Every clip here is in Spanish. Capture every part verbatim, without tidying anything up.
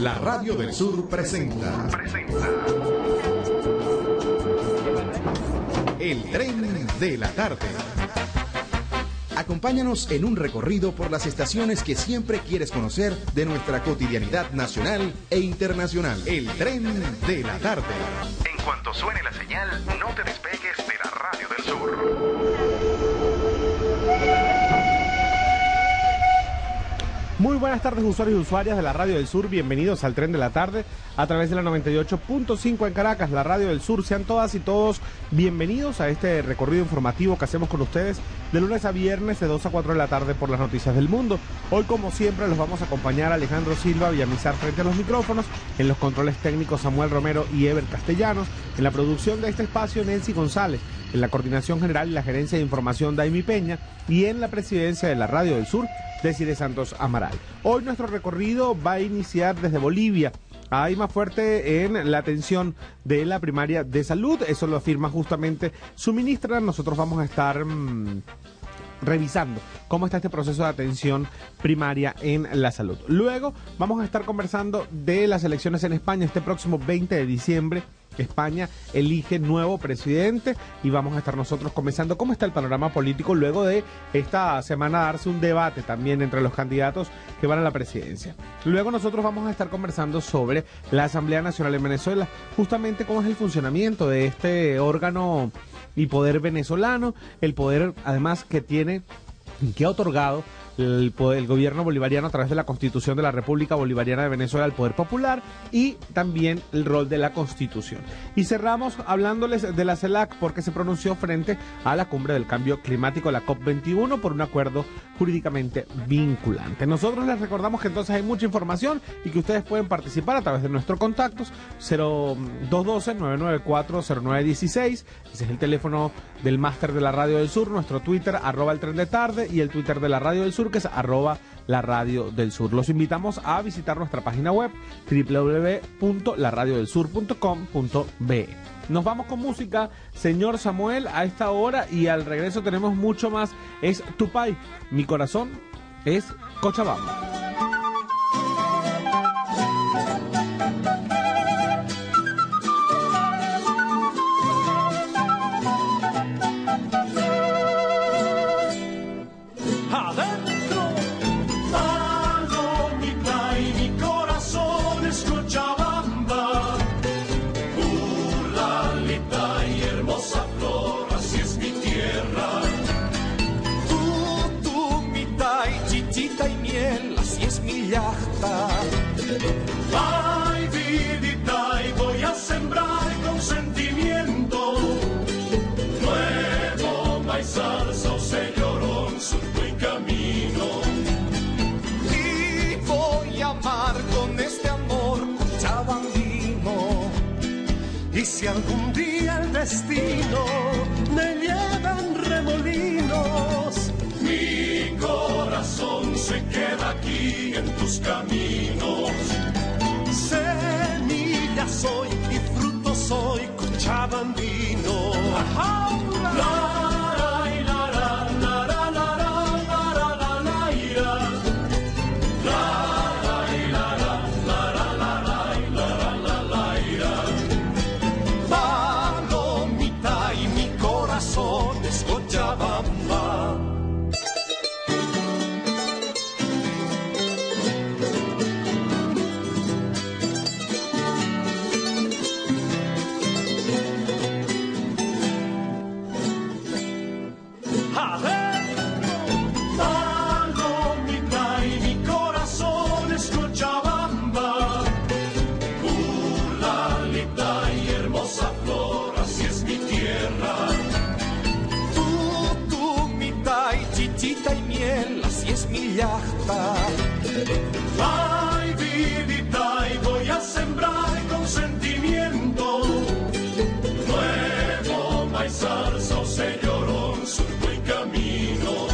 La Radio del Sur presenta. Presenta. El tren de la tarde. Acompáñanos en un recorrido por las estaciones que siempre quieres conocer de nuestra cotidianidad nacional e internacional. El tren de la tarde. En cuanto suene la señal, no te despegues de la Radio del Sur. Muy buenas tardes, usuarios y usuarias de la Radio del Sur. Bienvenidos al Tren de la Tarde a través de la noventa y ocho punto cinco en Caracas, la Radio del Sur. Sean todas y todos bienvenidos a este recorrido informativo que hacemos con ustedes de lunes a viernes de dos a cuatro de la tarde por las noticias del mundo. Hoy, como siempre, los vamos a acompañar Alejandro Silva Villamizar frente a los micrófonos, en los controles técnicos Samuel Romero y Ever Castellanos, en la producción de este espacio Nancy González, en la coordinación general y la gerencia de información Daimi Peña, y en la presidencia de la Radio del Sur, Desiree Santos Amaral. Hoy nuestro recorrido va a iniciar desde Bolivia. Hay más fuerte en la atención de la primaria de salud, eso lo afirma justamente su ministra. Nosotros vamos a estar mmm, revisando cómo está este proceso de atención primaria en la salud. Luego vamos a estar conversando de las elecciones en España este próximo veinte de diciembre. España elige nuevo presidente y vamos a estar nosotros comenzando cómo está el panorama político luego de esta semana darse un debate también entre los candidatos que van a la presidencia. Luego nosotros vamos a estar conversando sobre la Asamblea Nacional en Venezuela, justamente cómo es el funcionamiento de este órgano y poder venezolano, el poder además que tiene, que ha otorgado El, poder, el gobierno bolivariano a través de la Constitución de la República Bolivariana de Venezuela, el poder popular, y también el rol de la Constitución. Y cerramos hablándoles de la CELAC, porque se pronunció frente a la cumbre del cambio climático, la COP veintiuno, por un acuerdo jurídicamente vinculante. Nosotros les recordamos que entonces hay mucha información y que ustedes pueden participar a través de nuestros contactos cero dos uno dos, nueve nueve cuatro, cero nueve uno seis, ese es el teléfono del máster de la Radio del Sur, nuestro Twitter, arroba el tren de tarde, y el Twitter de la Radio del Sur, que es arroba la Radio del Sur. Los invitamos a visitar nuestra página web doble u doble u doble u punto la radio del sur punto com punto be. Nos vamos con música, señor Samuel, a esta hora, y al regreso tenemos mucho más. Es Tupay, mi corazón es Cochabamba. Ay, vidita, y voy a sembrar con sentimiento nuevo maizal, sauce, llorón, surco y camino. Y voy a amar con este amor cochabambino. Y si algún día el destino me lleva en remolinos, mi corazón se queda aquí en tus caminos. Semilla soy y fruto soy cochabambino. Ajá, la, la, la, la, la, la, la, la, la, la, la, ira. La, la, la, la, la, la, la, la, la, la, ira. Palomita y mi corazón es Cochabamba. Ay, vidita, y voy a sembrar con sentimiento nuevo maizal, sauce, llorón, surco y camino.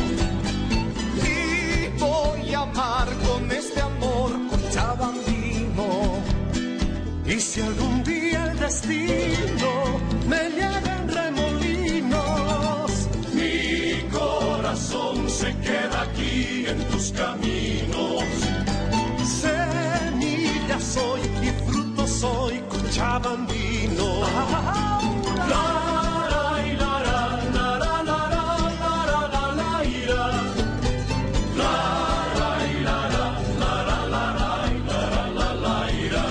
Y voy a amar con este amor cochabambino. Y si algún día el destino me lleva en remolinos, mi corazón se queda aquí en tus caminos. Semilla soy cochabambino. La, la, y la, la, la, la, la, la, la, la, la, ira. La, la, y la, la, la, la, la, la, la, la, ira.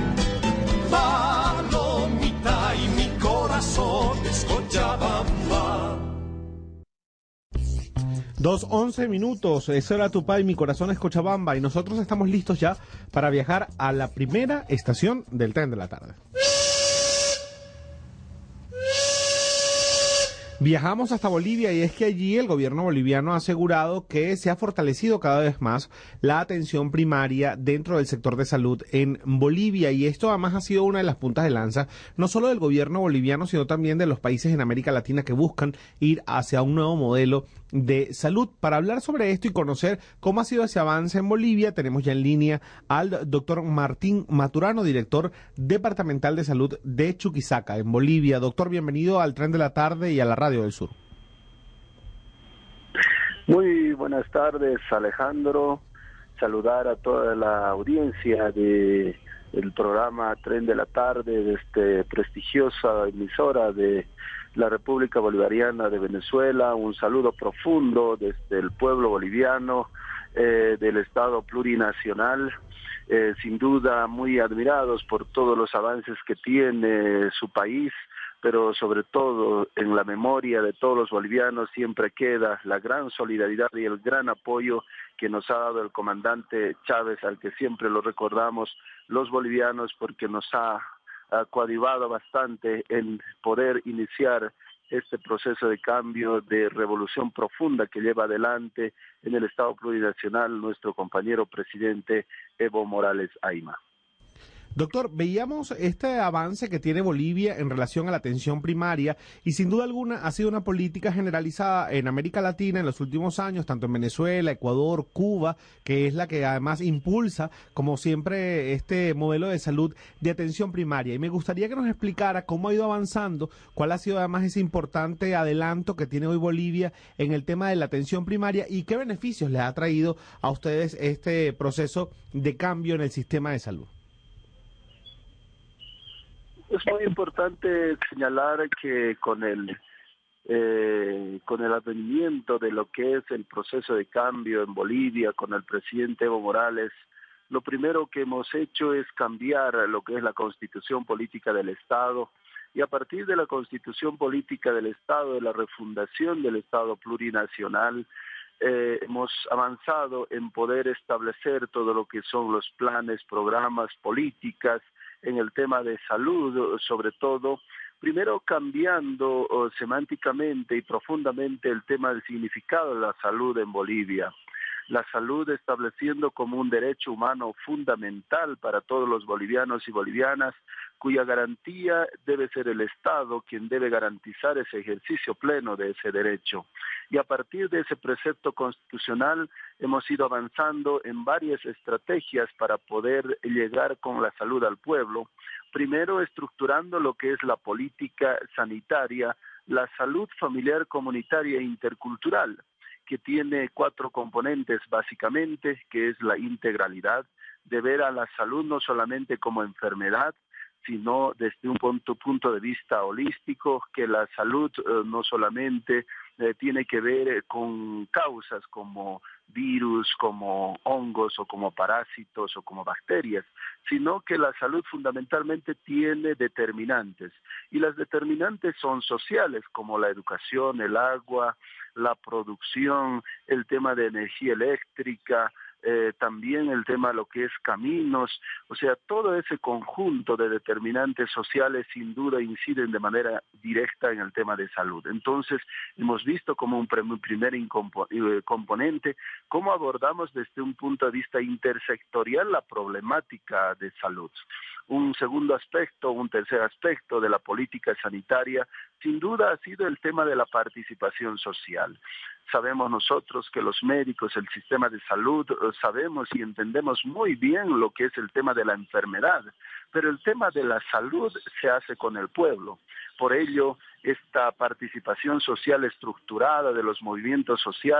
Palomita y mi corazón es Cochabamba. Dos once minutos, eso era Tupá y mi corazón es Cochabamba, y nosotros estamos listos ya para viajar a la primera estación del tren de la tarde. Viajamos hasta Bolivia, y es que allí el gobierno boliviano ha asegurado que se ha fortalecido cada vez más la atención primaria dentro del sector de salud en Bolivia, y esto además ha sido una de las puntas de lanza no solo del gobierno boliviano, sino también de los países en América Latina que buscan ir hacia un nuevo modelo de salud. Para hablar sobre esto y conocer cómo ha sido ese avance en Bolivia, tenemos ya en línea al doctor Martín Maturano, director departamental de salud de Chuquisaca, en Bolivia. Doctor, bienvenido al Tren de la Tarde y a la Radio del Sur. Muy buenas tardes, Alejandro. Saludar a toda la audiencia de el programa Tren de la Tarde, de este prestigiosa emisora de la República Bolivariana de Venezuela. Un saludo profundo desde el pueblo boliviano, eh, del Estado plurinacional, eh, sin duda muy admirados por todos los avances que tiene su país, pero sobre todo en la memoria de todos los bolivianos siempre queda la gran solidaridad y el gran apoyo que nos ha dado el comandante Chávez, al que siempre lo recordamos los bolivianos, porque nos ha, ha coadyuvado bastante en poder iniciar este proceso de cambio, de revolución profunda que lleva adelante en el Estado plurinacional nuestro compañero presidente Evo Morales Ayma. Doctor, veíamos este avance que tiene Bolivia en relación a la atención primaria, y sin duda alguna ha sido una política generalizada en América Latina en los últimos años, tanto en Venezuela, Ecuador, Cuba, que es la que además impulsa, como siempre, este modelo de salud de atención primaria. Y me gustaría que nos explicara cómo ha ido avanzando, cuál ha sido además ese importante adelanto que tiene hoy Bolivia en el tema de la atención primaria y qué beneficios les ha traído a ustedes este proceso de cambio en el sistema de salud. Es muy importante señalar que con el eh, con el advenimiento de lo que es el proceso de cambio en Bolivia, con el presidente Evo Morales, lo primero que hemos hecho es cambiar lo que es la constitución política del Estado, y a partir de la constitución política del Estado, de la refundación del Estado plurinacional, eh, hemos avanzado en poder establecer todo lo que son los planes, programas, políticas, en el tema de salud, sobre todo, primero cambiando uh, semánticamente y profundamente el tema del significado de la salud en Bolivia. La salud estableciendo como un derecho humano fundamental para todos los bolivianos y bolivianas, cuya garantía debe ser el Estado quien debe garantizar ese ejercicio pleno de ese derecho. Y a partir de ese precepto constitucional hemos ido avanzando en varias estrategias para poder llegar con la salud al pueblo. Primero, estructurando lo que es la política sanitaria, la salud familiar, comunitaria e intercultural, que tiene cuatro componentes básicamente, que es la integralidad, de ver a la salud no solamente como enfermedad, sino desde un punto, punto de vista holístico, que la salud eh, no solamente eh, tiene que ver eh, con causas como virus, como hongos o como parásitos o como bacterias, sino que la salud fundamentalmente tiene determinantes, y las determinantes son sociales, como la educación, el agua, la producción, el tema de energía eléctrica, Eh, también el tema de lo que es caminos, o sea, todo ese conjunto de determinantes sociales sin duda inciden de manera directa en el tema de salud. Entonces, hemos visto como un primer componente cómo abordamos desde un punto de vista intersectorial la problemática de salud. Un segundo aspecto, un tercer aspecto de la política sanitaria, sin duda ha sido el tema de la participación social. Sabemos nosotros que los médicos, el sistema de salud, sabemos y entendemos muy bien lo que es el tema de la enfermedad, pero el tema de la salud se hace con el pueblo. Por ello, esta participación social estructurada de los movimientos sociales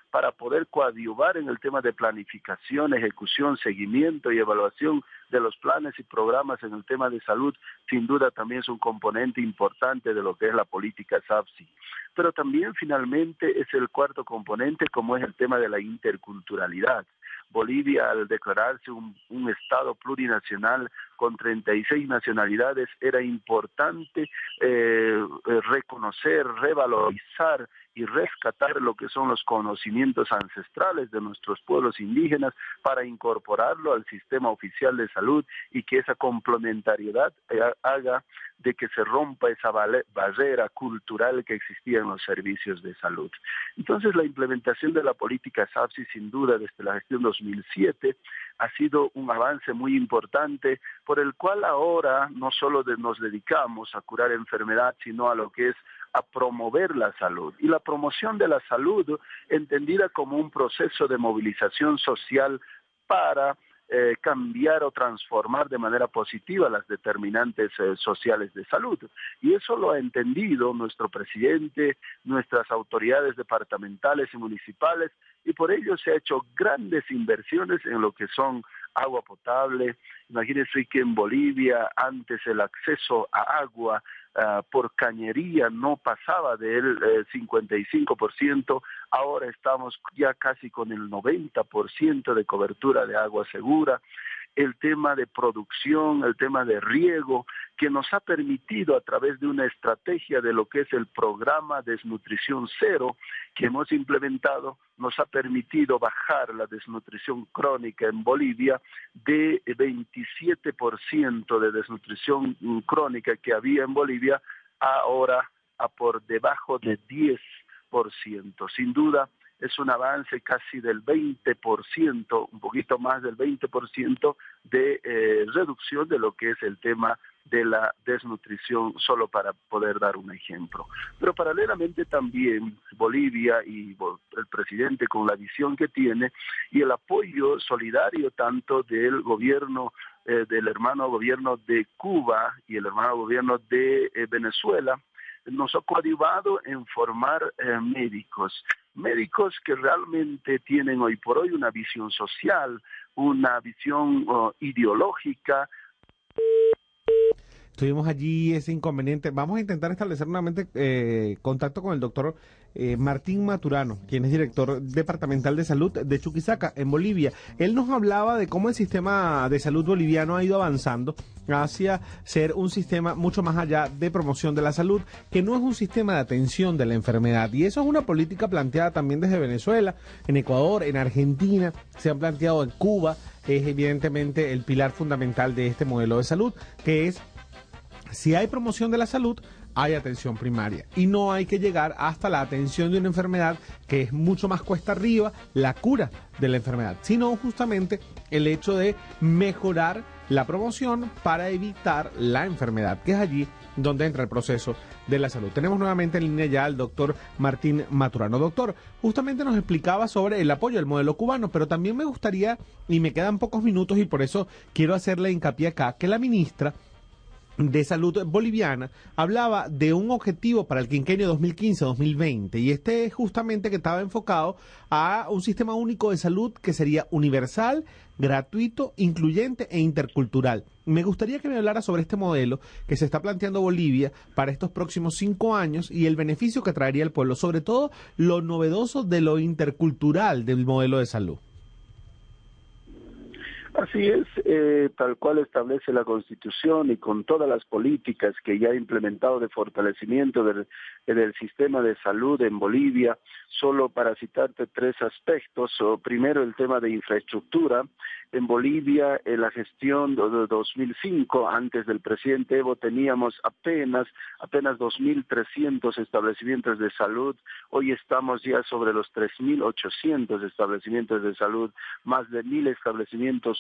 para poder coadyuvar en el tema de planificación, ejecución, seguimiento y evaluación de los planes y programas en el tema de salud, sin duda también es un componente importante de lo que es la política SAFSI. Pero también finalmente es el cuarto componente, como es el tema de la interculturalidad. Bolivia, al declararse un, un Estado plurinacional con treinta y seis nacionalidades, era importante eh, reconocer, revalorizar y rescatar lo que son los conocimientos ancestrales de nuestros pueblos indígenas para incorporarlo al sistema oficial de salud y que esa complementariedad haga de que se rompa esa barrera cultural que existía en los servicios de salud. Entonces, la implementación de la política SAFSI, sin duda, desde la gestión dos mil siete, ha sido un avance muy importante por el cual ahora no solo de, nos dedicamos a curar enfermedad, sino a lo que es a promover la salud. Y la promoción de la salud, entendida como un proceso de movilización social para eh, cambiar o transformar de manera positiva las determinantes eh, sociales de salud. Y eso lo ha entendido nuestro presidente, nuestras autoridades departamentales y municipales, y por ello se ha hecho grandes inversiones en lo que son agua potable. Imagínense que en Bolivia antes el acceso a agua uh, por cañería no pasaba del eh, cincuenta y cinco por ciento, ahora estamos ya casi con el noventa por ciento de cobertura de agua segura. El tema de producción, el tema de riego, que nos ha permitido a través de una estrategia de lo que es el programa Desnutrición Cero que hemos implementado, nos ha permitido bajar la desnutrición crónica en Bolivia de veintisiete por ciento de desnutrición crónica que había en Bolivia, ahora a por debajo de diez por ciento. Sin duda, es un avance casi del veinte por ciento, un poquito más del veinte por ciento de eh, reducción de lo que es el tema de la desnutrición, solo para poder dar un ejemplo. Pero paralelamente también Bolivia y el presidente, con la visión que tiene y el apoyo solidario tanto del gobierno, eh, del hermano gobierno de Cuba y el hermano gobierno de eh, Venezuela, nos ha coadyuvado en formar eh, médicos, médicos que realmente tienen hoy por hoy una visión social, una visión uh, ideológica. Tuvimos allí ese inconveniente. Vamos a intentar establecer nuevamente eh, contacto con el doctor eh, Martín Maturano, quien es director departamental de salud de Chuquisaca, en Bolivia. Él nos hablaba de cómo el sistema de salud boliviano ha ido avanzando hacia ser un sistema mucho más allá de promoción de la salud, que no es un sistema de atención de la enfermedad. Y eso es una política planteada también desde Venezuela, en Ecuador, en Argentina, se han planteado en Cuba. Es evidentemente el pilar fundamental de este modelo de salud, que es: si hay promoción de la salud, hay atención primaria y no hay que llegar hasta la atención de una enfermedad que es mucho más cuesta arriba, la cura de la enfermedad, sino justamente el hecho de mejorar la promoción para evitar la enfermedad, que es allí donde entra el proceso de la salud. Tenemos nuevamente en línea ya al doctor Martín Maturano. Doctor, justamente nos explicaba sobre el apoyo al modelo cubano, pero también me gustaría, y me quedan pocos minutos y por eso quiero hacerle hincapié acá, que la ministra de Salud boliviana hablaba de un objetivo para el quinquenio dos mil quince a dos mil veinte, y este es justamente que estaba enfocado a un sistema único de salud que sería universal, gratuito, incluyente e intercultural. Me gustaría que me hablara sobre este modelo que se está planteando Bolivia para estos próximos cinco años y el beneficio que traería al pueblo, sobre todo lo novedoso de lo intercultural del modelo de salud. Así es, eh, tal cual establece la Constitución y con todas las políticas que ya ha implementado de fortalecimiento del, del sistema de salud en Bolivia, solo para citarte tres aspectos. O, primero, el tema de infraestructura. En Bolivia, en la gestión de dos mil cinco, antes del presidente Evo, teníamos apenas apenas dos mil trescientos establecimientos de salud. Hoy estamos ya sobre los tres mil ochocientos establecimientos de salud, más de mil establecimientos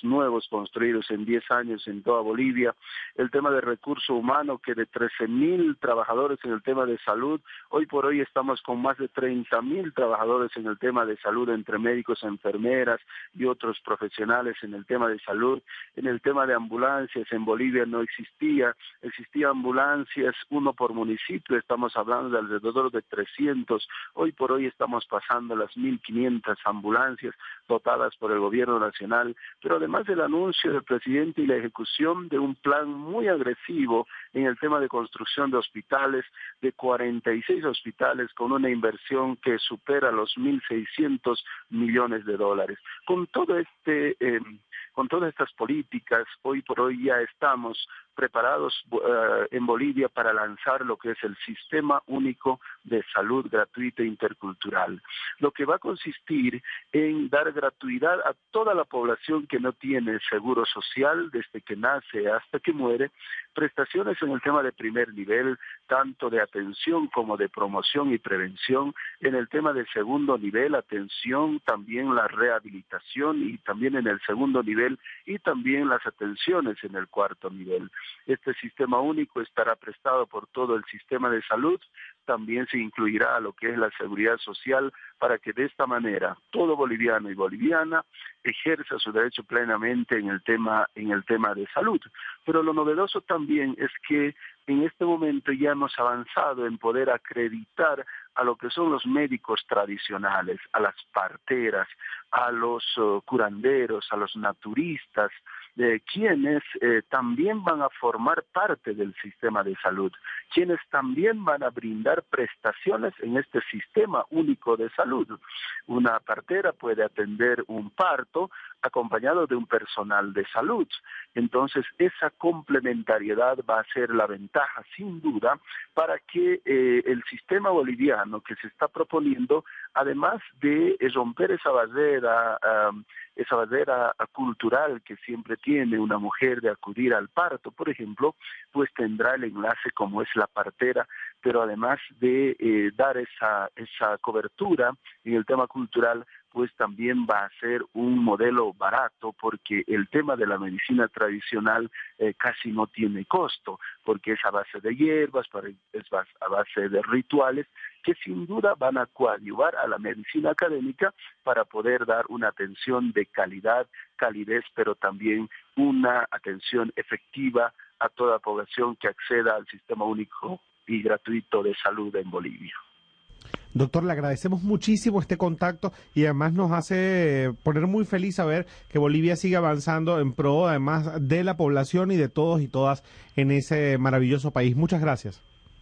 nuevos construidos en diez años en toda Bolivia, el tema de recurso humano, que de trece mil trabajadores en el tema de salud, hoy por hoy estamos con más de treinta mil trabajadores en el tema de salud, entre médicos, enfermeras y otros profesionales en el tema de salud. En el tema de ambulancias, en Bolivia no existía, existían ambulancias, uno por municipio, estamos hablando de alrededor de trescientos, hoy por hoy estamos pasando las mil quinientas ambulancias dotadas por el gobierno nacional, pero además del anuncio del presidente y la ejecución de un plan muy agresivo en el tema de construcción de hospitales, de cuarenta y seis hospitales con una inversión que supera los mil seiscientos millones de dólares. Con todo este... Eh, Con todas estas políticas, hoy por hoy ya estamos preparados uh, en Bolivia para lanzar lo que es el Sistema Único de Salud Gratuita e Intercultural, lo que va a consistir en dar gratuidad a toda la población que no tiene seguro social desde que nace hasta que muere, prestaciones en el tema de primer nivel, tanto de atención como de promoción y prevención, en el tema de segundo nivel, atención, también la rehabilitación y también en el segundo nivel y también las atenciones en el cuarto nivel. Este sistema único estará prestado por todo el sistema de salud, también se incluirá lo que es la seguridad social para que de esta manera todo boliviano y boliviana ejerza su derecho plenamente en el tema, en el tema de salud. Pero lo novedoso también es que en este momento ya hemos avanzado en poder acreditar a lo que son los médicos tradicionales, a las parteras, a los uh, curanderos, a los naturistas, de quienes eh, también van a formar parte del sistema de salud, quienes también van a brindar prestaciones en este sistema único de salud. Una partera puede atender un parto acompañado de un personal de salud. Entonces, esa complementariedad va a ser la ventaja, sin duda, para que eh, el sistema boliviano que se está proponiendo, además de romper esa barrera, um, esa barrera cultural que siempre tiene una mujer de acudir al parto, por ejemplo, pues tendrá el enlace como es la partera, pero además de eh, dar esa, esa cobertura en el tema cultural, pues también va a ser un modelo barato, porque el tema de la medicina tradicional eh, casi no tiene costo, porque es a base de hierbas, es a base de rituales, que sin duda van a coadyuvar a la medicina académica para poder dar una atención de calidad, calidez, pero también una atención efectiva a toda la población que acceda al sistema único y gratuito de salud en Bolivia. Doctor, le agradecemos muchísimo este contacto y además nos hace poner muy feliz saber que Bolivia sigue avanzando en pro, además, de la población y de todos y todas en ese maravilloso país. Muchas gracias.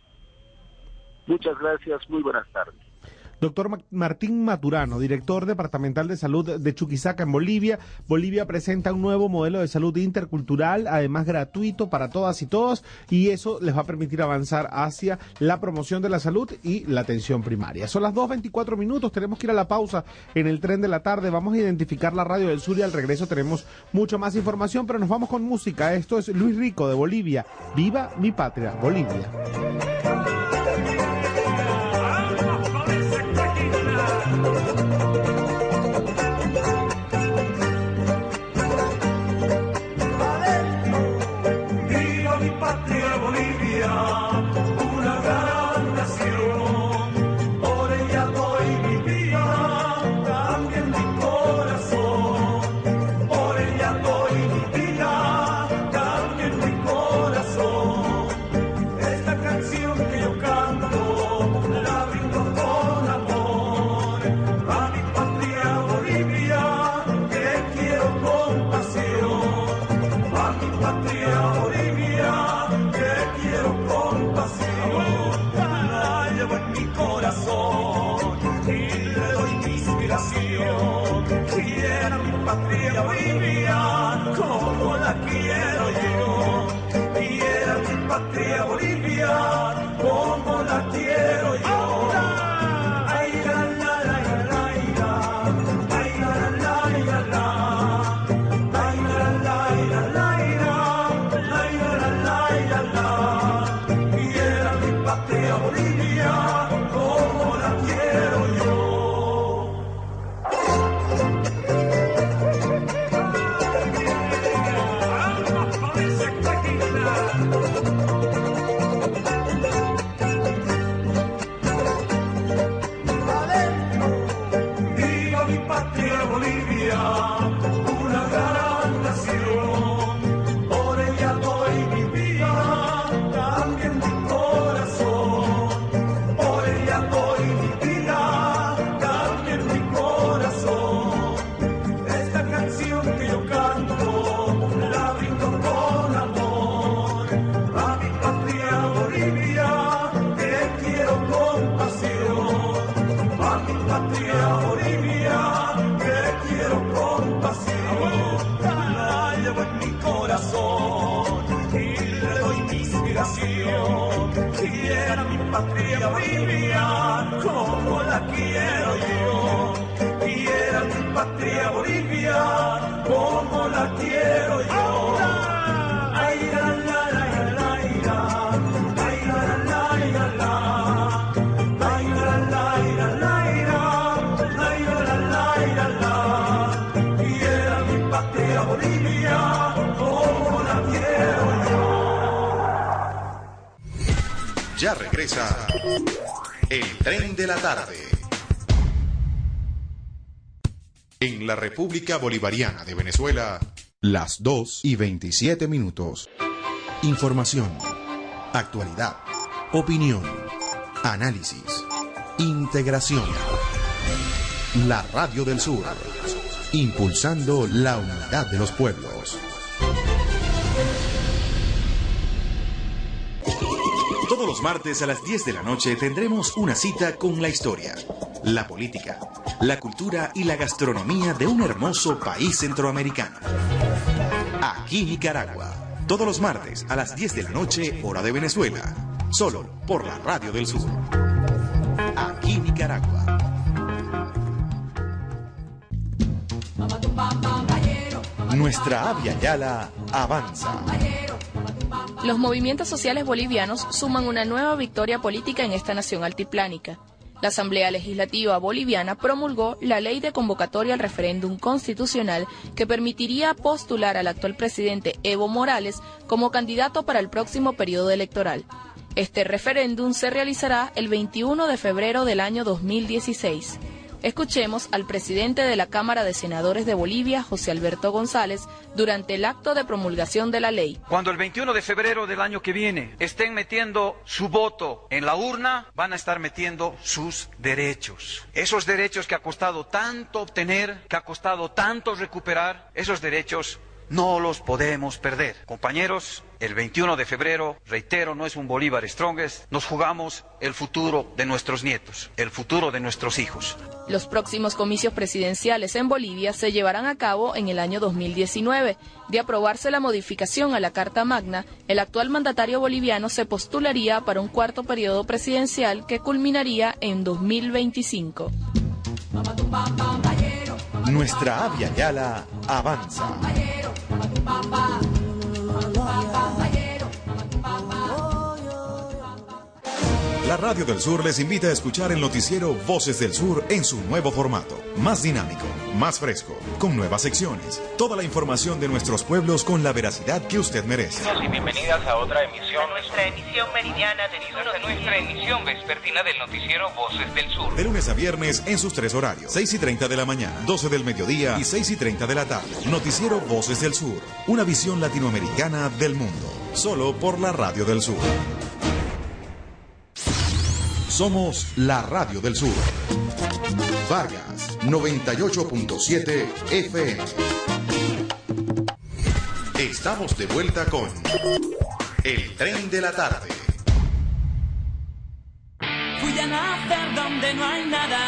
Muchas gracias, muy buenas tardes. Doctor Martín Maturano, director departamental de salud de Chuquisaca en Bolivia. Bolivia presenta un nuevo modelo de salud intercultural, además gratuito para todas y todos, y eso les va a permitir avanzar hacia la promoción de la salud y la atención primaria. Son las dos veinticuatro minutos, tenemos que ir a la pausa en el tren de la tarde. Vamos a identificar la Radio del Sur y al regreso tenemos mucho más información, pero nos vamos con música. Esto es Luis Rico de Bolivia. ¡Viva mi patria, Bolivia! Bolivia como la quiero yo. Ay, la, la, la, la, la, ay, la, la, la, la, la, ay, la, la, la, la, la, ay, la, la, la, la, y era mi patria Bolivia como la quiero yo. Ya regresa el Tren de la Tarde. En la República Bolivariana de Venezuela, las dos y veintisiete minutos. Información, actualidad, opinión, análisis, integración. La Radio del Sur, impulsando la unidad de los pueblos. Todos los martes a las diez de la noche tendremos una cita con la historia, la política, la cultura y la gastronomía de un hermoso país centroamericano. Aquí Nicaragua, todos los martes a las diez de la noche, hora de Venezuela, solo por la Radio del Sur. Aquí Nicaragua. Nuestra Avia Yala avanza. Los movimientos sociales bolivianos suman una nueva victoria política en esta nación altiplánica. La Asamblea Legislativa Boliviana promulgó la ley de convocatoria al referéndum constitucional que permitiría postular al actual presidente Evo Morales como candidato para el próximo periodo electoral. Este referéndum se realizará el veintiuno de febrero del año dos mil dieciséis. Escuchemos al presidente de la Cámara de Senadores de Bolivia, José Alberto González, durante el acto de promulgación de la ley. Cuando el veintiuno de febrero del año que viene estén metiendo su voto en la urna, van a estar metiendo sus derechos. Esos derechos que ha costado tanto obtener, que ha costado tanto recuperar, esos derechos no los podemos perder. Compañeros, el veintiuno de febrero, reitero, no es un Bolívar Strongest, nos jugamos el futuro de nuestros nietos, el futuro de nuestros hijos. Los próximos comicios presidenciales en Bolivia se llevarán a cabo en el año dos mil diecinueve. De aprobarse la modificación a la Carta Magna, el actual mandatario boliviano se postularía para un cuarto periodo presidencial que culminaría en dos mil veinticinco. Nuestra Avia Yala avanza. La Radio del Sur les invita a escuchar el noticiero Voces del Sur en su nuevo formato, más dinámico, más fresco, con nuevas secciones, toda la información de nuestros pueblos con la veracidad que usted merece. Bienvenidos y bienvenidas a otra emisión, a nuestra emisión meridiana de a nuestra emisión vespertina del noticiero Voces del Sur. De lunes a viernes en sus tres horarios, seis y treinta de la mañana, doce del mediodía y seis y treinta de la tarde. Noticiero Voces del Sur, una visión latinoamericana del mundo, solo por la Radio del Sur. Somos la Radio del Sur. Vargas, noventa y ocho punto siete F M. Estamos de vuelta con El Tren de la Tarde. Fui a nacer donde no hay nada,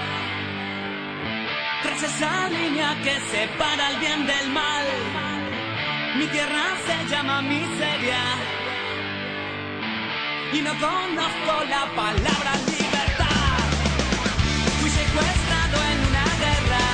tras esa línea que separa el bien del mal. Mi tierra se llama miseria y no conozco la palabra libertad. Fui secuestrado en una guerra,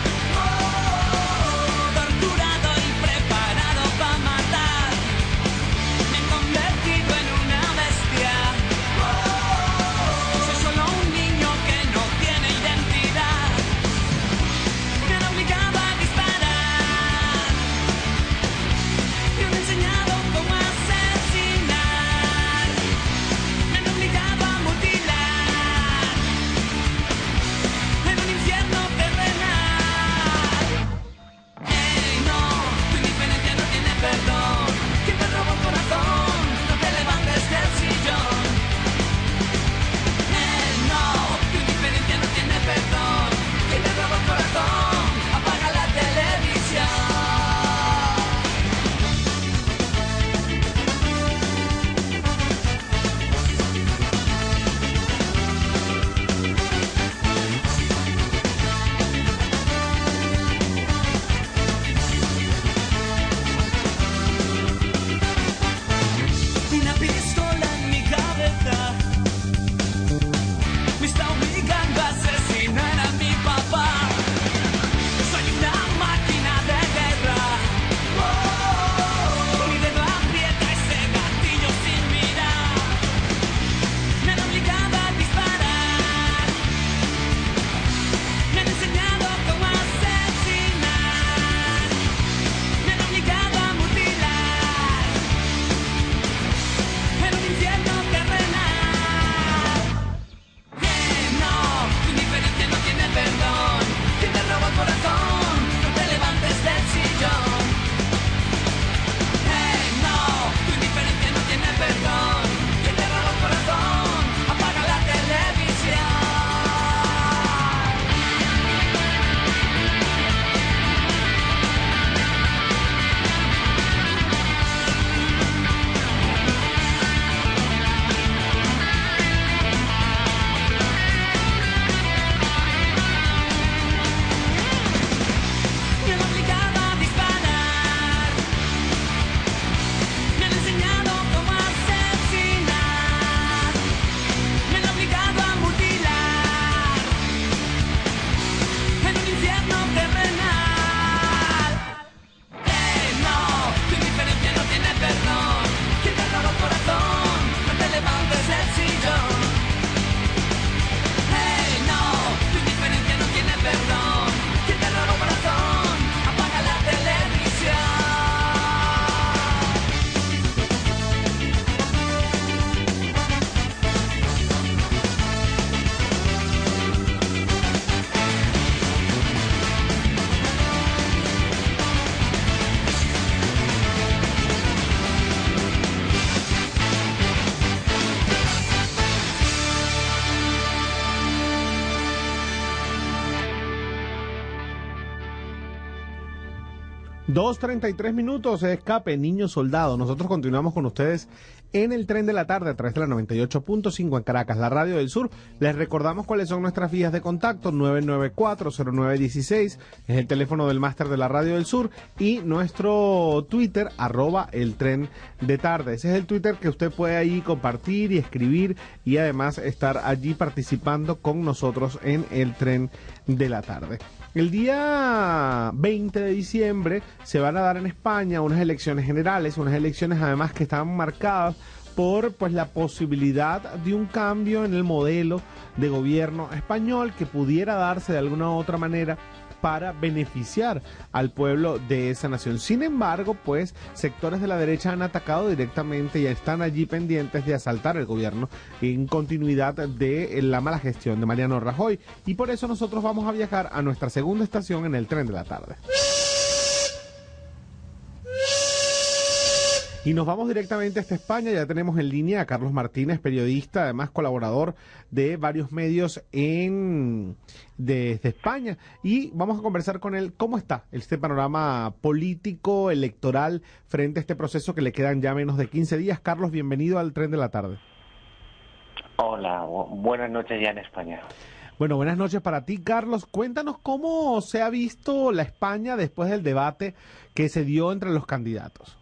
oh, torturado y preparado para matar. Me he convertido en una bestia, oh, soy solo un niño que no tiene identidad. Me han obligado a disparar, me han enseñado cómo asesinar. Me han obligado a mutilar. dos treinta y tres minutos, escape, niño soldado. Nosotros continuamos con ustedes en el tren de la tarde a través de la noventa y ocho punto cinco en Caracas, la radio del sur. Les recordamos cuáles son nuestras vías de contacto: nueve nueve cuatro, cero nueve uno seis, es el teléfono del máster de la radio del sur, y nuestro Twitter, arroba el tren de tarde. Ese es el Twitter que usted puede ahí compartir y escribir y además estar allí participando con nosotros en el tren de la tarde. El día veinte de diciembre se van a dar en España unas elecciones generales, unas elecciones además que están marcadas por pues la posibilidad de un cambio en el modelo de gobierno español que pudiera darse de alguna u otra manera para beneficiar al pueblo de esa nación. Sin embargo, pues sectores de la derecha han atacado directamente y están allí pendientes de asaltar el gobierno en continuidad de la mala gestión de Mariano Rajoy, y por eso nosotros vamos a viajar a nuestra segunda estación en el tren de la tarde. Y nos vamos directamente hasta España. Ya tenemos en línea a Carlos Martínez, periodista, además colaborador de varios medios en desde España. Y vamos a conversar con él cómo está este panorama político, electoral, frente a este proceso que le quedan ya menos de quince días. Carlos, bienvenido al Tren de la Tarde. Hola, bu- buenas noches ya en España. Bueno, buenas noches para ti, Carlos. Cuéntanos cómo se ha visto la España después del debate que se dio entre los candidatos.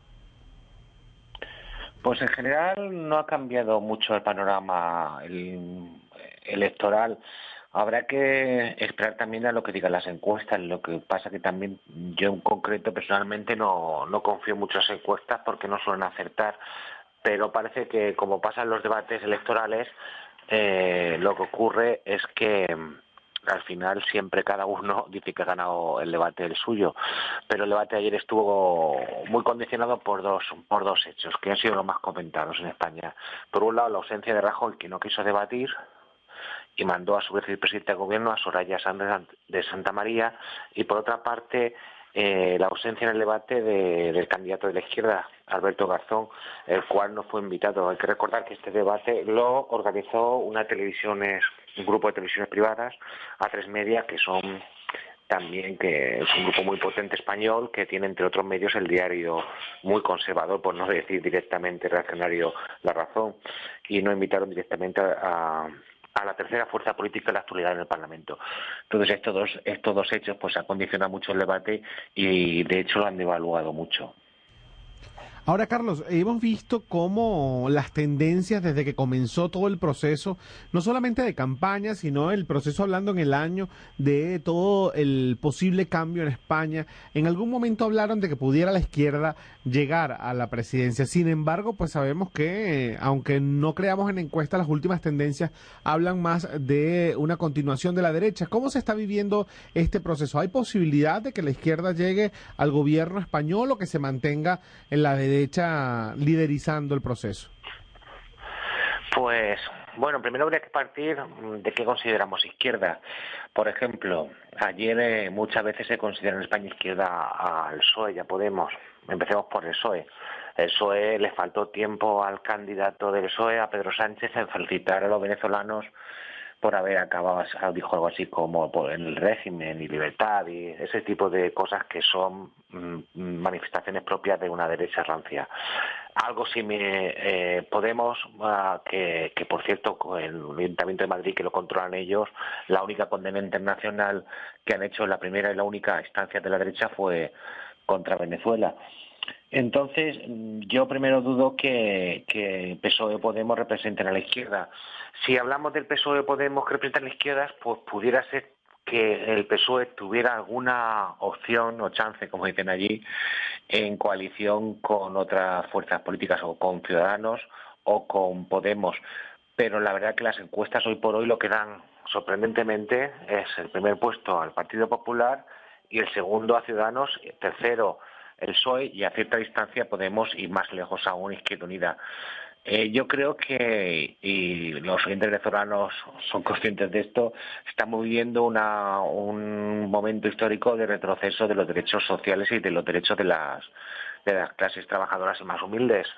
Pues en general no ha cambiado mucho el panorama el, electoral. Habrá que esperar también a lo que digan las encuestas. Lo que pasa que también yo en concreto personalmente no, no confío mucho en las encuestas porque no suelen acertar. Pero parece que como pasan los debates electorales, eh, lo que ocurre es que al final siempre cada uno dice que ha ganado el debate el suyo, pero el debate de ayer estuvo muy condicionado por dos por dos hechos que han sido los más comentados en España. Por un lado, la ausencia de Rajoy, que no quiso debatir y mandó a su vez el presidente del gobierno a Soraya Sáenz de Santa María, y por otra parte eh, la ausencia en el debate de, del candidato de la izquierda, Alberto Garzón, el cual no fue invitado. Hay que recordar que este debate lo organizó una televisión, un grupo de televisiones privadas, A tres Media, que son también que es un grupo muy potente español, que tiene entre otros medios el diario muy conservador, por no decir directamente reaccionario, La Razón, y no invitaron directamente a, a la tercera fuerza política en la actualidad en el Parlamento. Entonces estos dos, estos dos hechos pues han condicionado mucho el debate y de hecho lo han devaluado mucho. Ahora, Carlos, hemos visto cómo las tendencias desde que comenzó todo el proceso, no solamente de campaña, sino el proceso hablando en el año de todo el posible cambio en España, en algún momento hablaron de que pudiera la izquierda llegar a la presidencia. Sin embargo, pues sabemos que, eh, aunque no creamos en encuestas, las últimas tendencias hablan más de una continuación de la derecha. ¿Cómo se está viviendo este proceso? ¿Hay posibilidad de que la izquierda llegue al gobierno español o que se mantenga en la derecha liderizando el proceso? Pues, bueno, primero habría que partir de qué consideramos izquierda. Por ejemplo, ayer eh, muchas veces se considera en España izquierda al P S O E y a Podemos. Empecemos por el P S O E. El P S O E le faltó tiempo al candidato del P S O E, a Pedro Sánchez, en felicitar a los venezolanos por haber acabado, dijo algo así como por el régimen y libertad y ese tipo de cosas que son mm, manifestaciones propias de una derecha rancia. Algo similar, eh, Podemos, uh, que, que por cierto el Ayuntamiento de Madrid, que lo controlan ellos, la única condena internacional que han hecho en la primera y la única instancia de la derecha fue contra Venezuela. Entonces, yo primero dudo que, que P S O E y Podemos representen a la izquierda. Si hablamos del P S O E y Podemos que representan a la izquierda, pues pudiera ser que el P S O E tuviera alguna opción o chance, como dicen allí, en coalición con otras fuerzas políticas o con Ciudadanos o con Podemos. Pero la verdad que las encuestas hoy por hoy lo que dan sorprendentemente es el primer puesto al Partido Popular y el segundo a Ciudadanos, tercero el P S O E y a cierta distancia Podemos y más lejos aún Izquierda Unida. Eh, yo creo que, y los oyentes venezolanos son conscientes de esto, estamos viviendo una, un momento histórico de retroceso de los derechos sociales y de los derechos de las, de las clases trabajadoras y más humildes.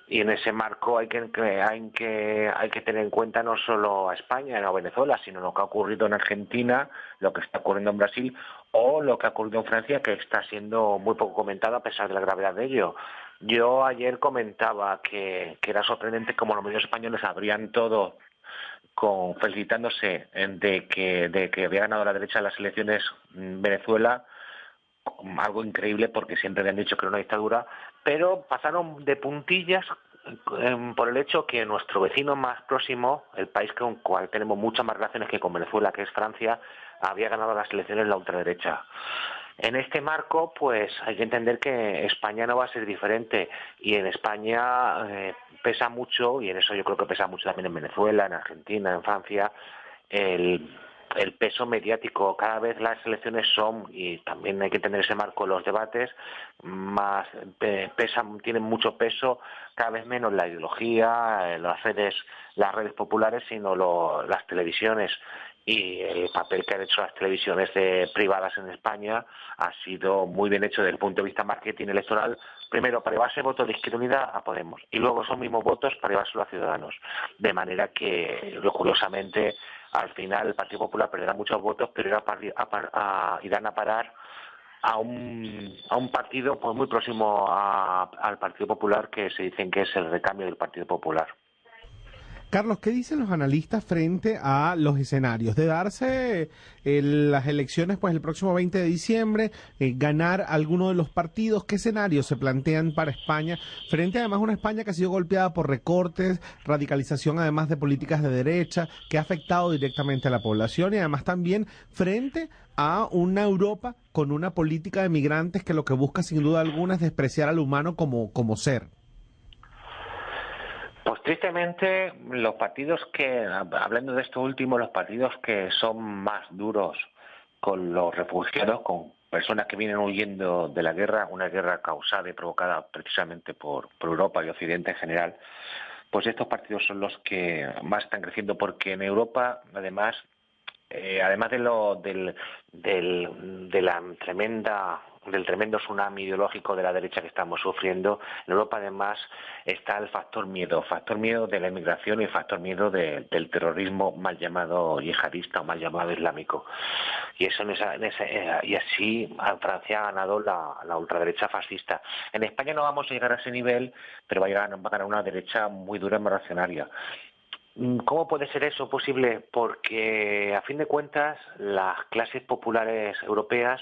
Y en ese marco hay que, hay que hay que tener en cuenta no solo a España o a Venezuela, sino lo que ha ocurrido en Argentina, lo que está ocurriendo en Brasil o lo que ha ocurrido en Francia, que está siendo muy poco comentado a pesar de la gravedad de ello. Yo ayer comentaba que, que era sorprendente cómo los medios españoles abrían todo con felicitándose de que de que había ganado la derecha las elecciones en Venezuela, algo increíble porque siempre le han dicho que era una dictadura, pero pasaron de puntillas eh, por el hecho que nuestro vecino más próximo, el país con el cual tenemos muchas más relaciones que con Venezuela, que es Francia, había ganado las elecciones la ultraderecha. En este marco, pues hay que entender que España no va a ser diferente, y en España eh, pesa mucho, y en eso yo creo que pesa mucho también en Venezuela, en Argentina, en Francia, el el peso mediático. Cada vez las elecciones son, y también hay que tener ese marco, los debates más pesan, tienen mucho peso, cada vez menos la ideología, las redes, las redes populares, sino lo, las televisiones. Y el papel que han hecho las televisiones de, privadas en España ha sido muy bien hecho desde el punto de vista marketing electoral, primero para llevarse votos de Izquierda Unida a Podemos y luego esos mismos votos para llevárselo a Ciudadanos, de manera que curiosamente al final el Partido Popular perderá muchos votos, pero irá a, a, a, irán a parar a un, a un partido pues muy próximo a, al Partido Popular, que se dicen que es el recambio del Partido Popular. Carlos, ¿qué dicen los analistas frente a los escenarios de darse eh, las elecciones pues el próximo veinte de diciembre, eh, ganar alguno de los partidos? ¿Qué escenarios se plantean para España frente además a una España que ha sido golpeada por recortes, radicalización además de políticas de derecha, que ha afectado directamente a la población, y además también frente a una Europa con una política de migrantes que lo que busca sin duda alguna es despreciar al humano como, como ser? Pues tristemente los partidos que, hablando de esto último, los partidos que son más duros con los refugiados, con personas que vienen huyendo de la guerra, una guerra causada y provocada precisamente por, por Europa y Occidente en general, pues estos partidos son los que más están creciendo, porque en Europa además, eh, además de lo del, del de la tremenda del tremendo tsunami ideológico de la derecha que estamos sufriendo, en Europa además está el factor miedo, factor miedo de la inmigración y el factor miedo de, del terrorismo mal llamado yihadista o mal llamado islámico. Y eso en esa, en esa, y así Francia ha ganado la, la ultraderecha fascista. En España no vamos a llegar a ese nivel, pero va a llegar, va a ganar una derecha muy dura y muy reaccionaria. ¿Cómo puede ser eso posible? Porque a fin de cuentas las clases populares europeas,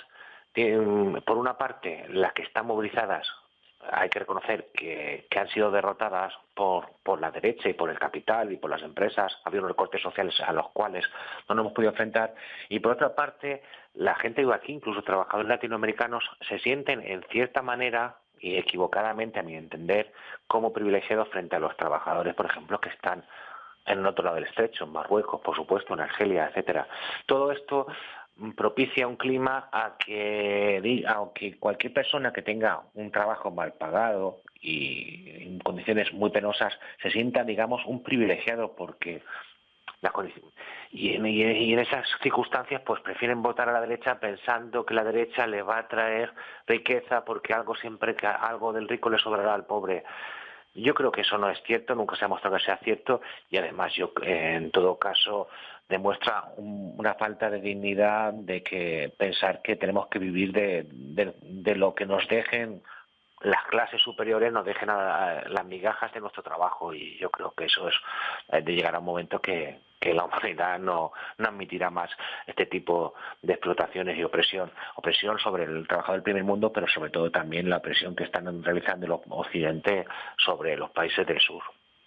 por una parte, las que están movilizadas, hay que reconocer que, que han sido derrotadas por, por la derecha y por el capital y por las empresas. Ha habido recortes sociales a los cuales no nos hemos podido enfrentar. Y por otra parte, la gente de aquí, incluso trabajadores latinoamericanos, se sienten en cierta manera, y equivocadamente a mi entender, como privilegiados frente a los trabajadores, por ejemplo, que están en el otro lado del estrecho, en Marruecos, por supuesto, en Argelia, etcétera. Todo esto propicia un clima a que, aunque cualquier persona que tenga un trabajo mal pagado y en condiciones muy penosas se sienta, digamos, un privilegiado, porque las condiciones, y en, y en esas circunstancias pues prefieren votar a la derecha pensando que la derecha le va a traer riqueza, porque algo siempre que algo del rico le sobrará al pobre. Yo creo que eso no es cierto, nunca se ha mostrado que sea cierto, y además yo en todo caso demuestra un, una falta de dignidad de que pensar que tenemos que vivir de, de, de lo que nos dejen las clases superiores, nos dejen a, a las migajas de nuestro trabajo, y yo creo que eso es de llegar a un momento que, que la humanidad no, no admitirá más este tipo de explotaciones y opresión, opresión sobre el trabajador del primer mundo, pero sobre todo también la opresión que están realizando el Occidente sobre los países del sur.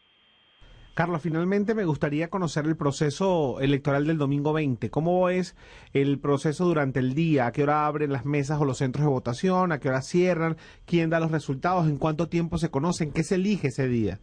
Carlos, finalmente me gustaría conocer el proceso electoral del domingo veinte. ¿Cómo es el proceso durante el día? ¿A qué hora abren las mesas o los centros de votación? ¿A qué hora cierran? ¿Quién da los resultados? ¿En cuánto tiempo se conocen? ¿Qué se elige ese día?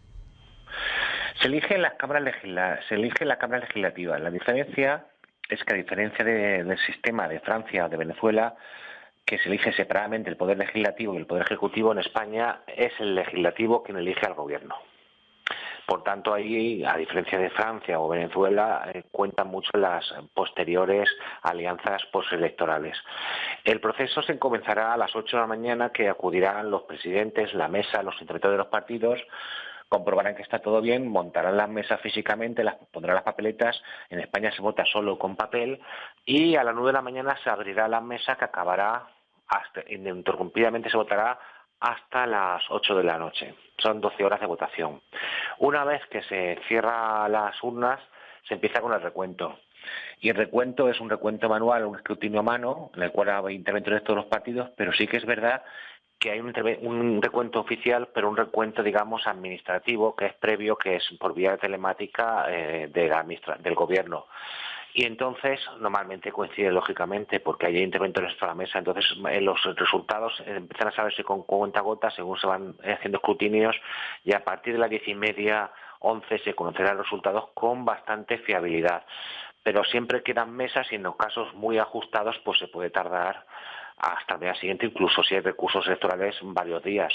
Se elige en las cámaras legisla- se elige en la Cámara Legislativa. La diferencia es que, a diferencia de, del sistema de Francia o de Venezuela, que se elige separadamente el Poder Legislativo y el Poder Ejecutivo, en España es el Legislativo quien elige al Gobierno. Por tanto, ahí, a diferencia de Francia o Venezuela, eh, cuentan mucho las posteriores alianzas postelectorales. El proceso se comenzará a las ocho de la mañana, que acudirán los presidentes, la mesa, los interventores de los partidos, comprobarán que está todo bien, montarán las mesas físicamente, las pondrán las papeletas. En España se vota solo con papel, y a las nueve de la mañana se abrirá la mesa, que acabará, hasta, ininterrumpidamente se votará hasta las ocho de la noche. Son doce horas de votación. Una vez que se cierran las urnas, se empieza con el recuento. Y el recuento es un recuento manual, un escrutinio a mano, en el cual hay interventores de todos los partidos, pero sí que es verdad que hay un, un recuento oficial, pero un recuento, digamos, administrativo, que es previo, que es por vía telemática eh, de la administra- del gobierno. Y entonces, normalmente coincide lógicamente, porque hay interventores para la mesa, entonces eh, los resultados empiezan a saberse con cuentagotas según se van haciendo escrutinios, y a partir de las diez y media, once, se conocerán los resultados con bastante fiabilidad. Pero siempre quedan mesas, y en los casos muy ajustados pues se puede tardar hasta el día siguiente, incluso si hay recursos electorales, varios días.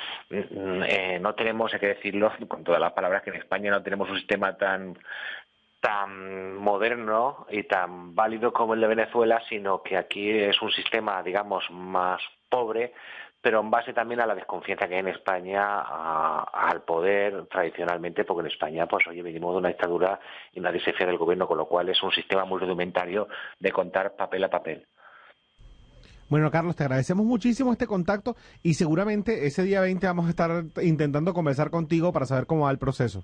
Eh, no tenemos, hay que decirlo con todas las palabras, que en España no tenemos un sistema tan tan moderno y tan válido como el de Venezuela, sino que aquí es un sistema, digamos, más pobre, pero en base también a la desconfianza que hay en España a, al poder tradicionalmente, porque en España, pues oye, venimos de una dictadura y nadie se fía del gobierno, con lo cual es un sistema muy rudimentario de contar papel a papel. Bueno, Carlos, te agradecemos muchísimo este contacto, y seguramente ese día veinte vamos a estar intentando conversar contigo para saber cómo va el proceso.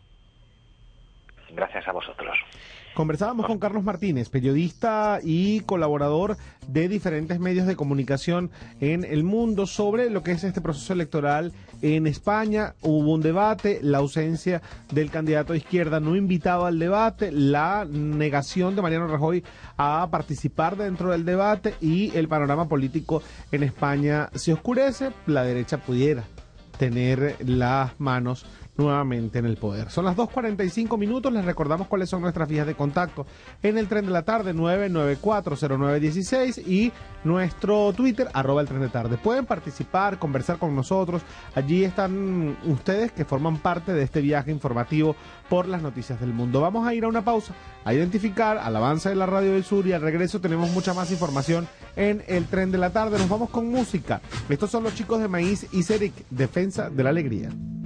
Gracias a vosotros. Conversábamos con Carlos Martínez, periodista y colaborador de diferentes medios de comunicación en el mundo, sobre lo que es este proceso electoral en España. Hubo un debate, la ausencia del candidato de izquierda no invitaba al debate, la negación de Mariano Rajoy a participar dentro del debate, y el panorama político en España se oscurece. La derecha pudiera tener las manos nuevamente en el poder. Son las dos cuarenta y cinco minutos, les recordamos cuáles son nuestras vías de contacto en el Tren de la Tarde, nueve nueve cuatro cero nueve uno seis, y nuestro Twitter, arroba el Tren de Tarde. Pueden participar, conversar con nosotros, allí están ustedes que forman parte de este viaje informativo por las noticias del mundo. Vamos a ir a una pausa, a identificar al avance de la Radio del Sur, y al regreso tenemos mucha más información en el Tren de la Tarde. Nos vamos con música. Estos son los Chicos de Maíz y Ceric, Defensa de la Alegría.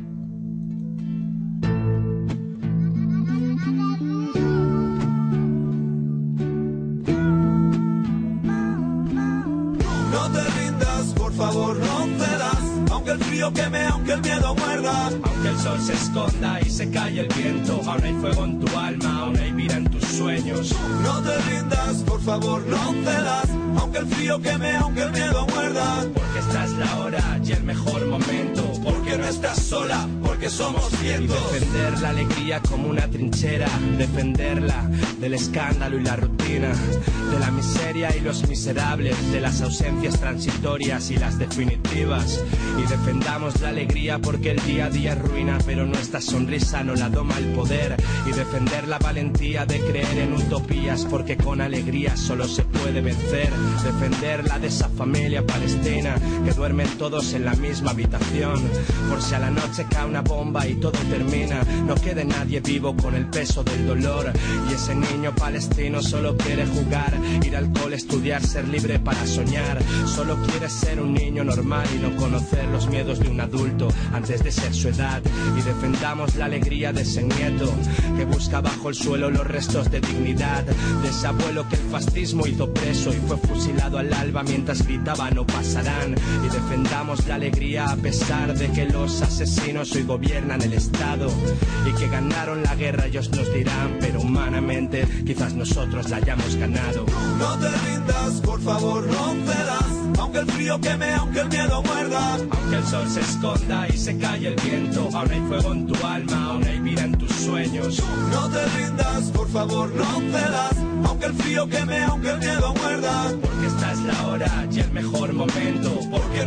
No te rindas, por favor, no cedas. Aunque el frío queme, aunque el miedo muerda, aunque el sol se esconda y se calle el viento, aún hay fuego en tu alma, aún hay vida en tus sueños. No te rindas, por favor, no cedas. Aunque el frío queme, aunque el miedo muerda, porque esta es la hora y el mejor momento, porque no estás sola, porque somos cientos. Y defender la alegría como una trinchera, defenderla del escándalo y la rutina, de la miseria y los miserables, de las ausencias transitorias y las definitivas. Y defendamos la alegría porque el día a día es ruina, pero nuestra sonrisa no la doma el poder. Y defender la valentía de creer en utopías, porque con alegría solo se puede vencer. Defenderla de esa familia palestina, que duermen todos en la misma habitación, por si a la noche cae una bomba y todo termina, no quede nadie vivo con el peso del dolor. Y ese niño palestino solo quiere jugar, ir al cole, estudiar, ser libre para soñar. Solo quiere ser un niño normal y no conocer los miedos de un adulto antes de ser su edad. Y defendamos la alegría de ese nieto que busca bajo el suelo los restos de dignidad, de ese abuelo que el fascismo hizo preso y fue fusilado al alba mientras gritaba no pasarán. Y defendamos la alegría a pesar de que los asesinos hoy gobiernan el Estado, y que ganaron la guerra ellos nos dirán, pero humanamente quizás nosotros la hayamos ganado. No te rindas, por favor, no cedas. Aunque el frío queme, aunque el miedo muerda, aunque el sol se esconda y se calle el viento, aún hay fuego en tu alma, aún hay vida en tus sueños. No te rindas, por favor, no cedas. Aunque el frío queme, aunque el miedo muerda, porque esta es la hora y el mejor momento, porque no estás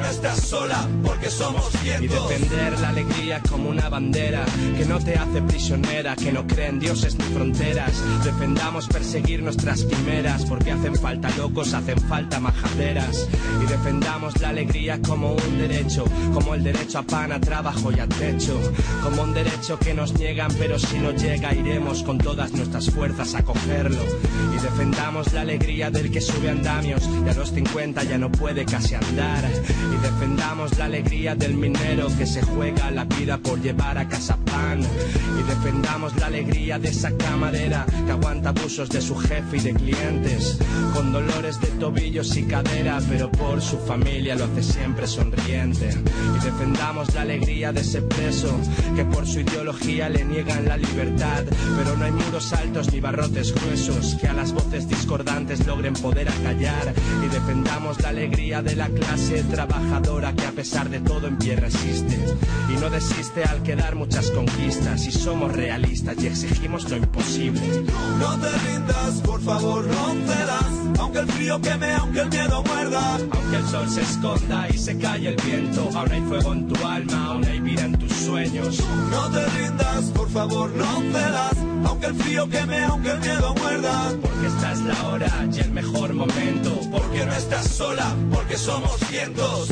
sola, porque somos cientos. Y defender la alegría como una bandera que no te hace prisionera, que no cree en dioses ni fronteras. Defendamos perseguir nuestras quimeras, porque hacen falta locos, hacen falta majaderas. Y defendamos la alegría como un derecho, como el derecho a pan, a trabajo y a techo. Como un derecho que nos niegan, pero si no llega iremos con todas nuestras fuerzas a cogerlo. Y defendamos la alegría del que sube andamios y a los cincuenta ya no puede casi andar. Y defendamos la alegría del minero que se juega la vida por llevar a casa pan. Y defendamos la alegría de esa camarera que aguanta abusos de su jefe y de clientes, con dolores de tobillos y cadera, pero por su familia lo hace siempre sonriente. Y defendamos la alegría de ese preso que por su ideología le niegan la libertad, pero no hay muros altos ni barrotes gruesos que a las voces discordantes logren poder acallar. Y defendamos la alegría de la clase trabajadora que a pesar de todo en pie resiste y no desiste al quedar muchas conquistas. Y somos realistas y exigimos lo imposible. No te rindas, por favor, no cedas, aunque el frío queme, aunque el miedo muerda, aunque el sol se esconda y se calle el viento, aún hay fuego en tu alma, aún hay vida en tus sueños. No te rindas, por favor, no cedas, aunque el frío queme, aunque el miedo muerda, porque esta es la hora y el mejor momento, porque no estás sola, porque somos cientos.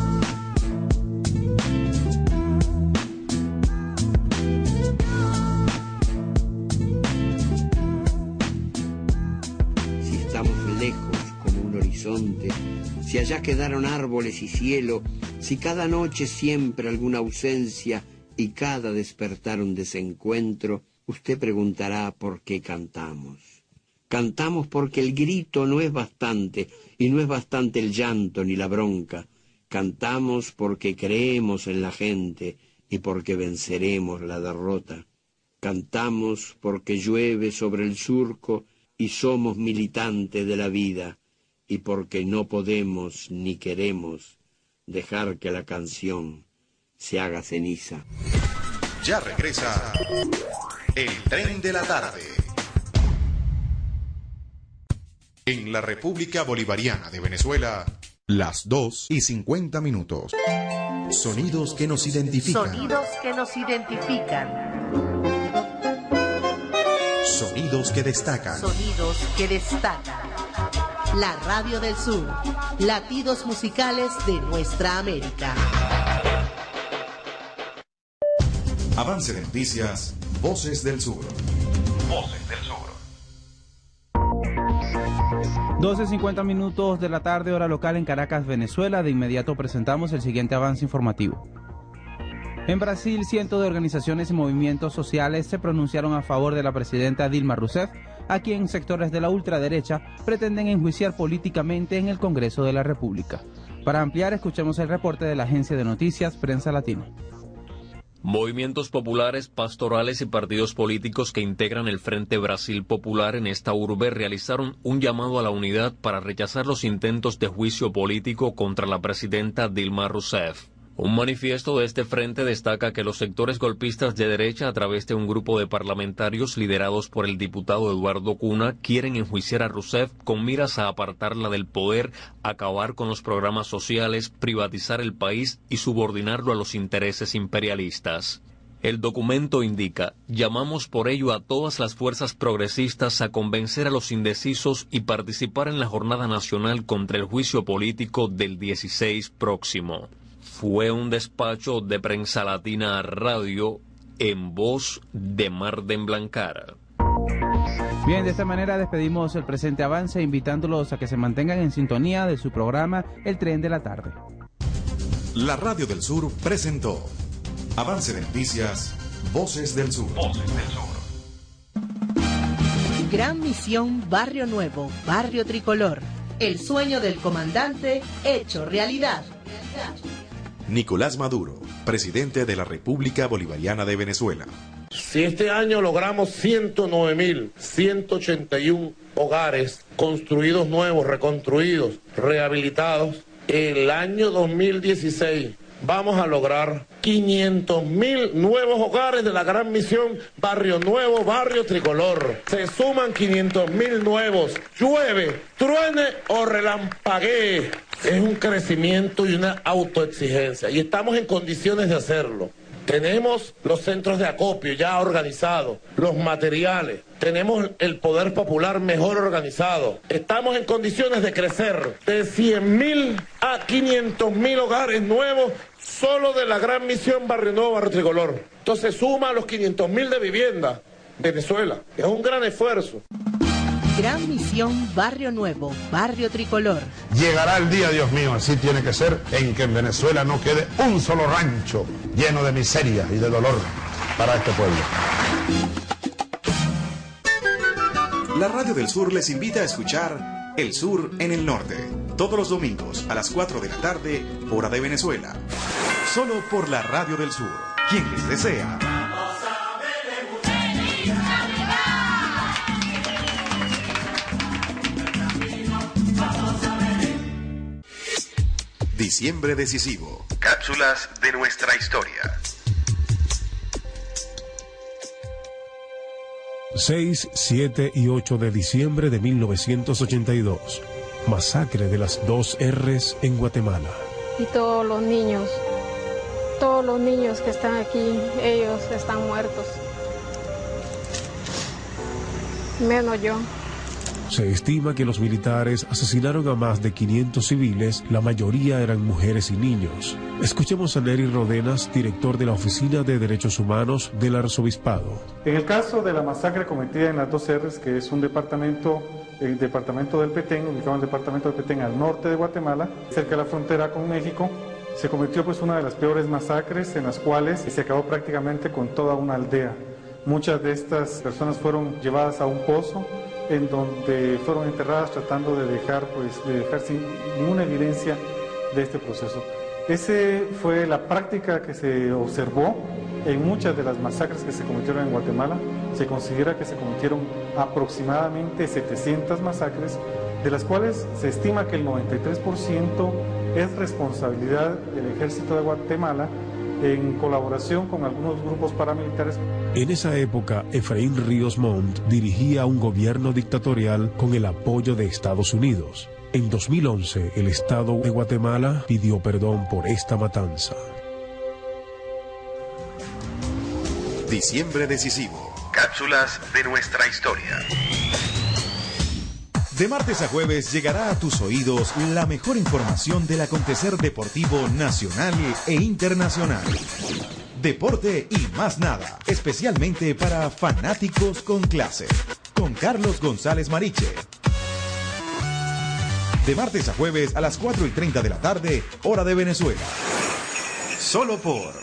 Si estamos lejos como un horizonte, si allá quedaron árboles y cielo, si cada noche siempre alguna ausencia y cada despertar un desencuentro, usted preguntará por qué cantamos. Cantamos porque el grito no es bastante, y no es bastante el llanto ni la bronca. Cantamos porque creemos en la gente y porque venceremos la derrota. Cantamos porque llueve sobre el surco y somos militantes de la vida, y porque no podemos ni queremos dejar que la canción se haga ceniza. Ya regresa el Tren de la Tarde. En la República Bolivariana de Venezuela, las dos y cincuenta minutos. Sonidos que nos identifican. Sonidos que nos identifican. Sonidos que destacan. Sonidos que destacan. La Radio del Sur. Latidos musicales de nuestra América. Avance de noticias. Voces del Sur. Voces del Sur. doce cincuenta minutos de la tarde, hora local en Caracas, Venezuela. De inmediato presentamos el siguiente avance informativo. En Brasil, cientos de organizaciones y movimientos sociales se pronunciaron a favor de la presidenta Dilma Rousseff, a quien sectores de la ultraderecha pretenden enjuiciar políticamente en el Congreso de la República. Para ampliar, escuchemos el reporte de la agencia de noticias Prensa Latina. Movimientos populares, pastorales y partidos políticos que integran el Frente Brasil Popular en esta urbe realizaron un llamado a la unidad para rechazar los intentos de juicio político contra la presidenta Dilma Rousseff. Un manifiesto de este frente destaca que los sectores golpistas de derecha, a través de un grupo de parlamentarios liderados por el diputado Eduardo Cunha, quieren enjuiciar a Rousseff con miras a apartarla del poder, acabar con los programas sociales, privatizar el país y subordinarlo a los intereses imperialistas. El documento indica: llamamos por ello a todas las fuerzas progresistas a convencer a los indecisos y participar en la jornada nacional contra el juicio político del dieciséis próximo. Fue un despacho de Prensa Latina Radio en voz de Marden Blancara. Bien, de esta manera despedimos el presente avance, invitándolos a que se mantengan en sintonía de su programa El Tren de la Tarde. La Radio del Sur presentó Avance de Noticias, Voces del Sur. Voces del Sur. Gran Misión Barrio Nuevo, Barrio Tricolor. El sueño del comandante hecho realidad. Nicolás Maduro, presidente de la República Bolivariana de Venezuela. Si este año logramos ciento nueve mil ciento ochenta y uno hogares construidos nuevos, reconstruidos, rehabilitados, el año dos mil dieciséis vamos a lograr quinientos mil nuevos hogares de la gran misión Barrio Nuevo, Barrio Tricolor. Se suman quinientos mil nuevos. Llueve, truene o relampaguee. Es un crecimiento y una autoexigencia y estamos en condiciones de hacerlo. Tenemos los centros de acopio ya organizados, los materiales, tenemos el poder popular mejor organizado. Estamos en condiciones de crecer de cien mil a quinientos mil hogares nuevos solo de la gran misión Barrio Nuevo, Barrio Tricolor. Entonces suma a los quinientos mil de vivienda Venezuela. Es un gran esfuerzo. Gran Misión Barrio Nuevo, Barrio Tricolor. Llegará el día, Dios mío, así tiene que ser, en que en Venezuela no quede un solo rancho lleno de miseria y de dolor para este pueblo. La Radio del Sur les invita a escuchar El Sur en el Norte, todos los domingos a las cuatro de la tarde, hora de Venezuela. Solo por la Radio del Sur. Quien les desea Diciembre decisivo. Cápsulas de nuestra historia. seis, siete y ocho de diciembre de mil novecientos ochenta y dos. Masacre de las dos R's en Guatemala. Y todos los niños, todos los niños que están aquí, ellos están muertos. Menos yo. Se estima que los militares asesinaron a más de quinientos civiles, la mayoría eran mujeres y niños. Escuchemos a Nery Rodenas, director de la Oficina de Derechos Humanos del Arzobispado. En el caso de la masacre cometida en las dos R's, que es un departamento, el departamento del Petén, ubicado en el departamento del Petén al norte de Guatemala, cerca de la frontera con México, se cometió pues una de las peores masacres en las cuales se acabó prácticamente con toda una aldea. Muchas de estas personas fueron llevadas a un pozo en donde fueron enterradas tratando de dejar, pues, de dejar sin ninguna evidencia de este proceso. Esa fue la práctica que se observó en muchas de las masacres que se cometieron en Guatemala. Se considera que se cometieron aproximadamente setecientas masacres, de las cuales se estima que el noventa y tres por ciento es responsabilidad del Ejército de Guatemala en colaboración con algunos grupos paramilitares. En esa época, Efraín Ríos Montt dirigía un gobierno dictatorial con el apoyo de Estados Unidos. En dos mil once, el Estado de Guatemala pidió perdón por esta matanza. Diciembre decisivo. Cápsulas de nuestra historia. De martes a jueves llegará a tus oídos la mejor información del acontecer deportivo nacional e internacional. Deporte y más nada, especialmente para fanáticos con clase. Con Carlos González Mariche. De martes a jueves a las cuatro y treinta de la tarde, hora de Venezuela. Solo por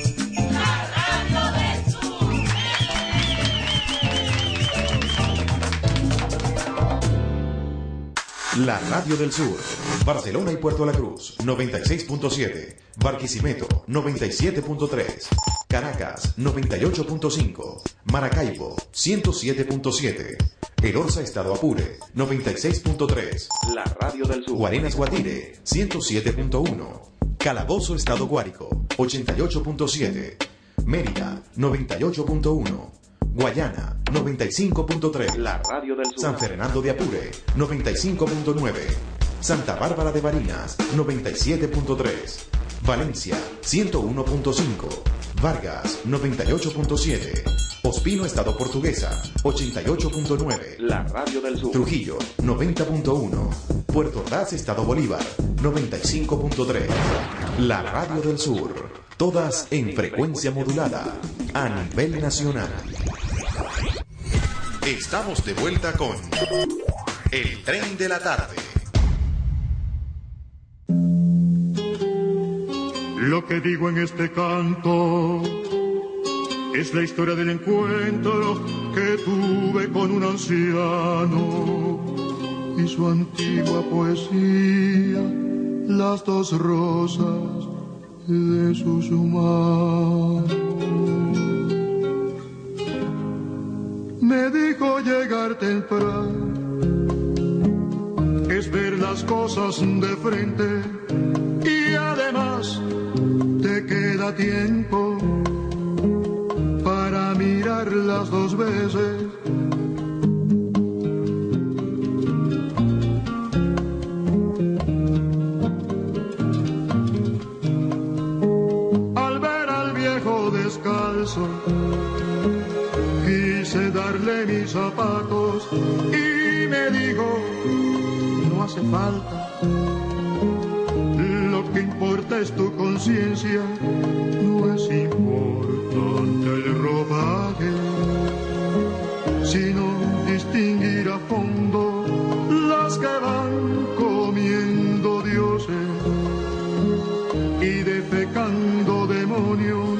La Radio del Sur. Barcelona y Puerto La Cruz, noventa y seis punto siete. Barquisimeto, noventa y siete punto tres. Caracas, noventa y ocho punto cinco. Maracaibo, ciento siete punto siete. El Orza Estado Apure, noventa y seis punto tres. La Radio del Sur. Guarenas Guatire, ciento siete punto uno. Calabozo Estado Guárico, ochenta y ocho punto siete. Mérida, noventa y ocho punto uno. Guayana, noventa y cinco punto tres. La Radio del Sur. San Fernando de Apure, noventa y cinco punto nueve. Santa Bárbara de Barinas, noventa y siete punto tres. Valencia, ciento uno punto cinco. Vargas, noventa y ocho punto siete. Ospino Estado Portuguesa, ochenta y ocho punto nueve. La Radio del Sur. Trujillo, noventa punto uno. Puerto Ordaz Estado Bolívar, noventa y cinco punto tres. La Radio del Sur. Todas en frecuencia modulada a nivel nacional. Estamos de vuelta con El Tren de la Tarde. Lo que digo en este canto es la historia del encuentro que tuve con un anciano y su antigua poesía, las dos rosas de sus manos. Me dijo llegar temprano es ver las cosas de frente y además da tiempo para mirarlas dos veces. Al ver al viejo descalzo, quise darle mis zapatos y me dijo, no hace falta, lo que importa es tu conciencia, no es importante el ropaje, sino distinguir a fondo las que van comiendo dioses y defecando demonios.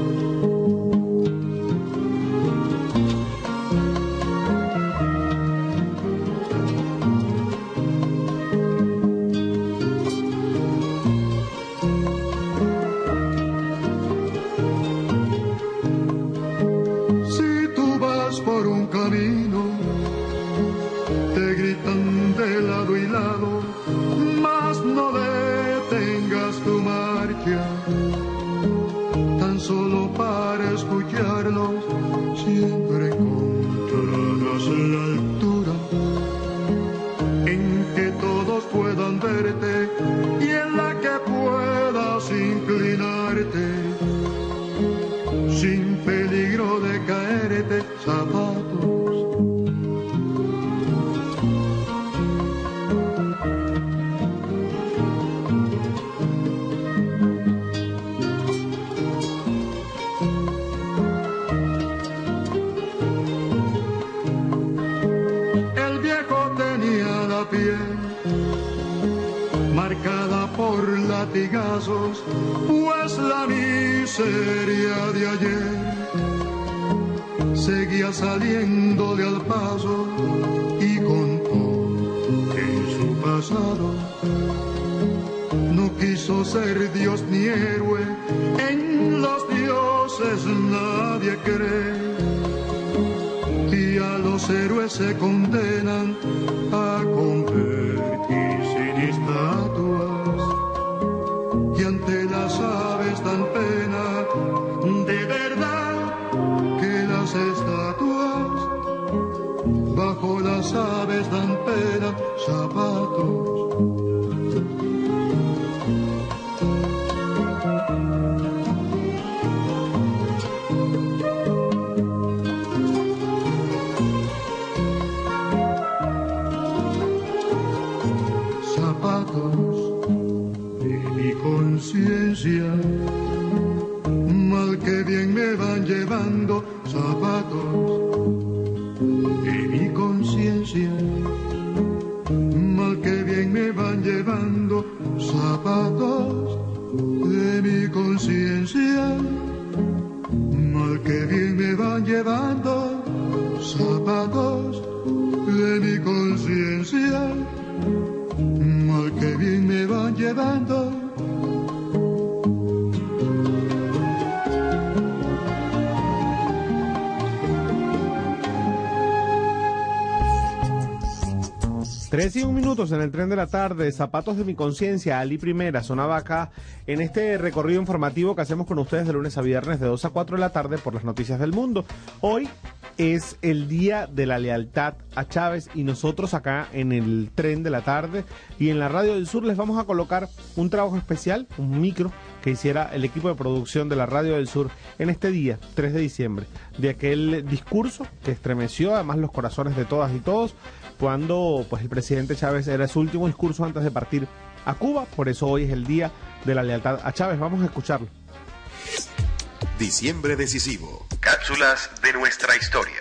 Siempre encontrarás la altura en que todos puedan verte y en la que puedas inclinarte sin peligro de caerte. Zapatos, marcada por latigazos, pues la miseria de ayer seguía saliéndole al paso y contó que en su pasado no quiso ser Dios ni héroe, en los dioses nadie cree y a los héroes se condenan a convertirse en estatuas y ante las aves dan pena, de verdad que las estatuas bajo las aves dan pena. Zapatos, conciencia, mal que bien me van llevando. Zapatos de mi conciencia, mal que bien me van llevando. Zapatos de mi conciencia, mal que bien me van llevando. Zapatos de mi conciencia, mal que bien me van llevando. Tres y un minutos en el tren de la tarde, Zapatos de mi conciencia, Ali Primera, sonaba acá en este recorrido informativo que hacemos con ustedes de lunes a viernes de dos a cuatro de la tarde por las noticias del mundo. Hoy es el día de la lealtad a Chávez y nosotros acá en el tren de la tarde y en la Radio del Sur les vamos a colocar un trabajo especial, un micro que hiciera el equipo de producción de la Radio del Sur en este día, tres de diciembre, de aquel discurso que estremeció además los corazones de todas y todos cuando pues el presidente Chávez era su último discurso antes de partir a Cuba. Por eso hoy es el día de la lealtad a Chávez. Vamos a escucharlo. Diciembre decisivo. Cápsulas de nuestra historia.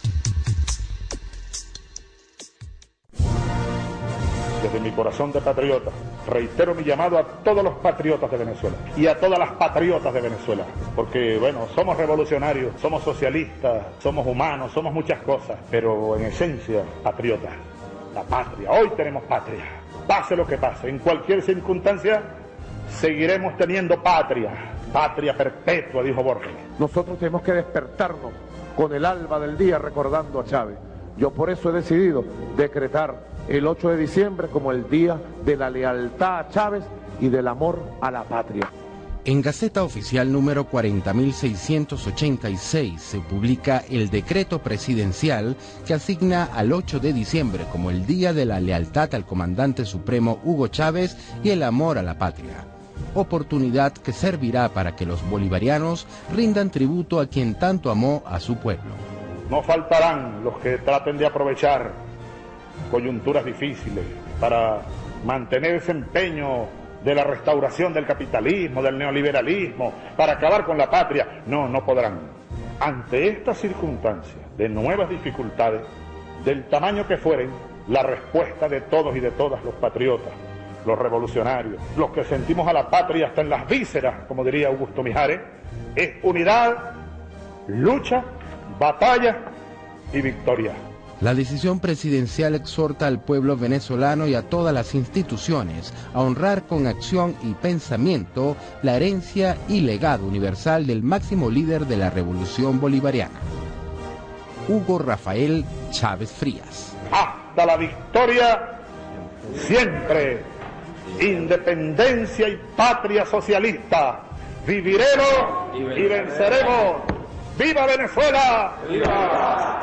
Desde mi corazón de patriota, reitero mi llamado a todos los patriotas de Venezuela y a todas las patriotas de Venezuela, porque, bueno, somos revolucionarios, somos socialistas, somos humanos, somos muchas cosas, pero en esencia, patriotas. La patria, hoy tenemos patria, pase lo que pase, en cualquier circunstancia, seguiremos teniendo patria, patria perpetua, dijo Borges. Nosotros tenemos que despertarnos con el alba del día recordando a Chávez. Yo por eso he decidido decretar el ocho de diciembre como el día de la lealtad a Chávez y del amor a la patria. En Gaceta Oficial número cuarenta mil seiscientos ochenta y seis se publica el decreto presidencial que asigna al ocho de diciembre como el Día de la Lealtad al Comandante Supremo Hugo Chávez y el amor a la patria. Oportunidad que servirá para que los bolivarianos rindan tributo a quien tanto amó a su pueblo. No faltarán los que traten de aprovechar coyunturas difíciles para mantener ese empeño de la restauración del capitalismo, del neoliberalismo, para acabar con la patria. No, no podrán. Ante estas circunstancias de nuevas dificultades, del tamaño que fueren, la respuesta de todos y de todas los patriotas, los revolucionarios, los que sentimos a la patria hasta en las vísceras, como diría Augusto Mijares, es unidad, lucha, batalla y victoria. La decisión presidencial exhorta al pueblo venezolano y a todas las instituciones a honrar con acción y pensamiento la herencia y legado universal del máximo líder de la revolución bolivariana, Hugo Rafael Chávez Frías. Hasta la victoria siempre, independencia y patria socialista, viviremos y venceremos. ¡Viva Venezuela! ¡Viva!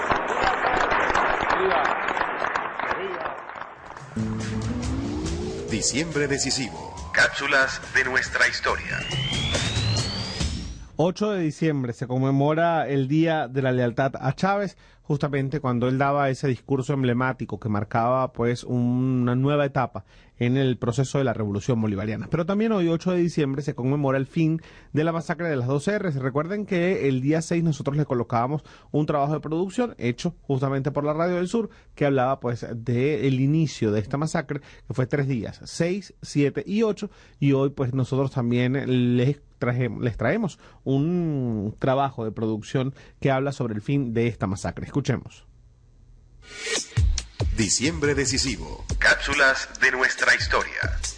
Diciembre decisivo. Cápsulas de nuestra historia. ocho de diciembre se conmemora el Día de la Lealtad a Chávez, justamente cuando él daba ese discurso emblemático que marcaba pues una nueva etapa en el proceso de la revolución bolivariana. Pero también hoy, ocho de diciembre, se conmemora el fin de la masacre de las dos erres. Recuerden que el día seis nosotros le colocábamos un trabajo de producción hecho justamente por la Radio del Sur que hablaba pues del inicio de esta masacre, que fue tres días, seis, siete y ocho, y hoy pues nosotros también les traemos, les traemos un trabajo de producción que habla sobre el fin de esta masacre. Escuchemos. Diciembre decisivo. Cápsulas de nuestra historia.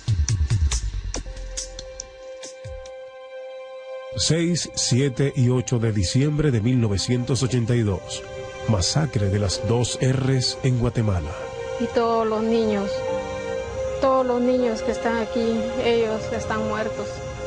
seis, siete y ocho de diciembre de mil novecientos ochenta y dos. Masacre de las dos erres en Guatemala. Y todos los niños, todos los niños que están aquí, ellos están muertos.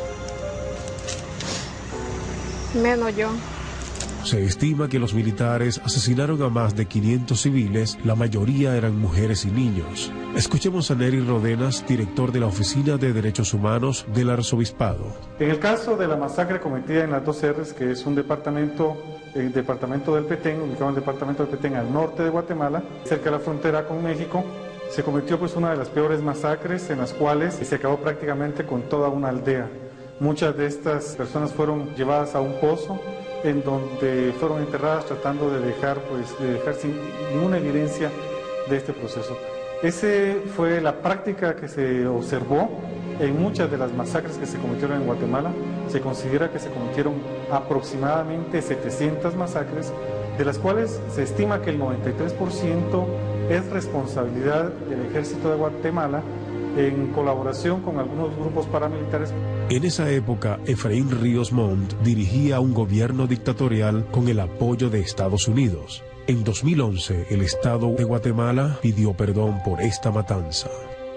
Menos yo. Se estima que los militares asesinaron a más de quinientos civiles, la mayoría eran mujeres y niños. Escuchemos a Nery Rodenas, director de la Oficina de Derechos Humanos del Arzobispado. En el caso de la masacre cometida en las dos erres, que es un departamento, el departamento del Petén, ubicado en el departamento del Petén al norte de Guatemala, cerca de la frontera con México, se cometió pues una de las peores masacres en las cuales se acabó prácticamente con toda una aldea. Muchas de estas personas fueron llevadas a un pozo en donde fueron enterradas tratando de dejar, pues, de dejar sin ninguna evidencia de este proceso. Esa fue la práctica que se observó en muchas de las masacres que se cometieron en Guatemala. Se considera que se cometieron aproximadamente setecientas masacres, de las cuales se estima que el noventa y tres por ciento es responsabilidad del Ejército de Guatemala en colaboración con algunos grupos paramilitares. En esa época, Efraín Ríos Montt dirigía un gobierno dictatorial con el apoyo de Estados Unidos. En dos mil once, el Estado de Guatemala pidió perdón por esta matanza.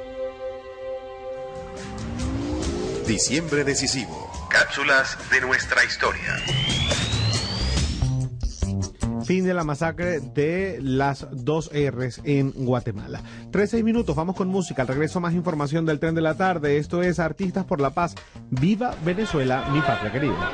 Diciembre decisivo. Cápsulas de nuestra historia. Fin de la masacre de las dos erres en Guatemala. trece minutos, vamos con música. Al regreso, más información del Tren de la Tarde. Esto es Artistas por la Paz. Viva Venezuela, mi patria querida.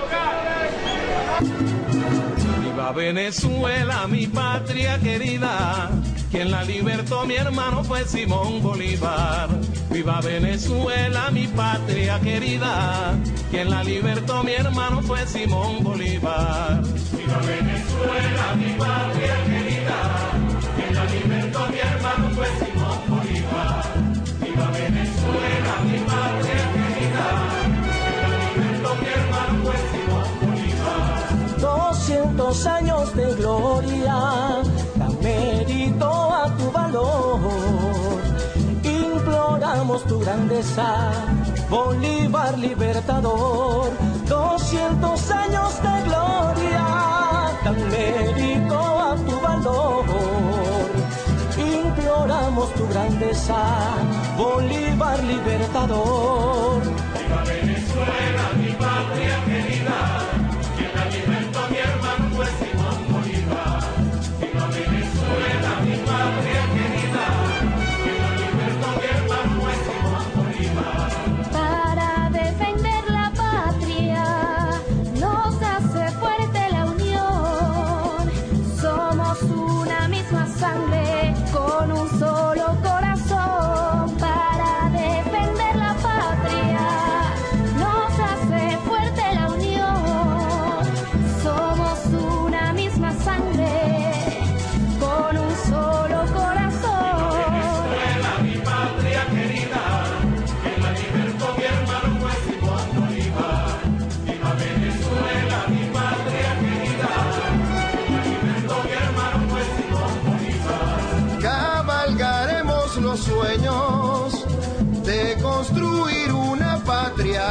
Viva Venezuela, mi patria querida. Quien la libertó, mi hermano, fue Simón Bolívar. Viva Venezuela, mi patria querida. Quien la libertó, mi hermano, fue Simón Bolívar. Viva Venezuela, mi patria querida. Quien la libertó, mi hermano, fue Simón Bolívar. Viva Venezuela, mi patria querida. Quien la libertó, mi hermano, fue Simón Bolívar. Doscientos años de gloria dan mérito a tu valor. Imploramos tu grandeza, Bolívar libertador. Doscientos años de gloria dan mérito a tu valor. Imploramos tu grandeza, Bolívar libertador. Viva Venezuela.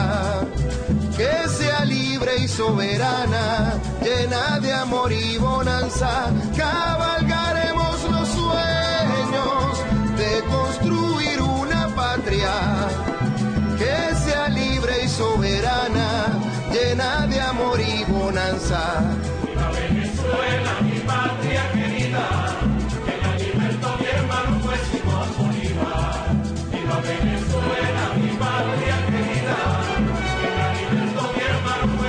patria, que sea libre y soberana, llena de amor y bonanza. Cabalgaremos los sueños de construir una patria, que sea libre y soberana, llena de amor y bonanza. Viva Venezuela, mi patria querida, que la libertó mi hermano fue Simón Bolívar. Viva Venezuela, mi patria querida, que la libertó mi hermano fue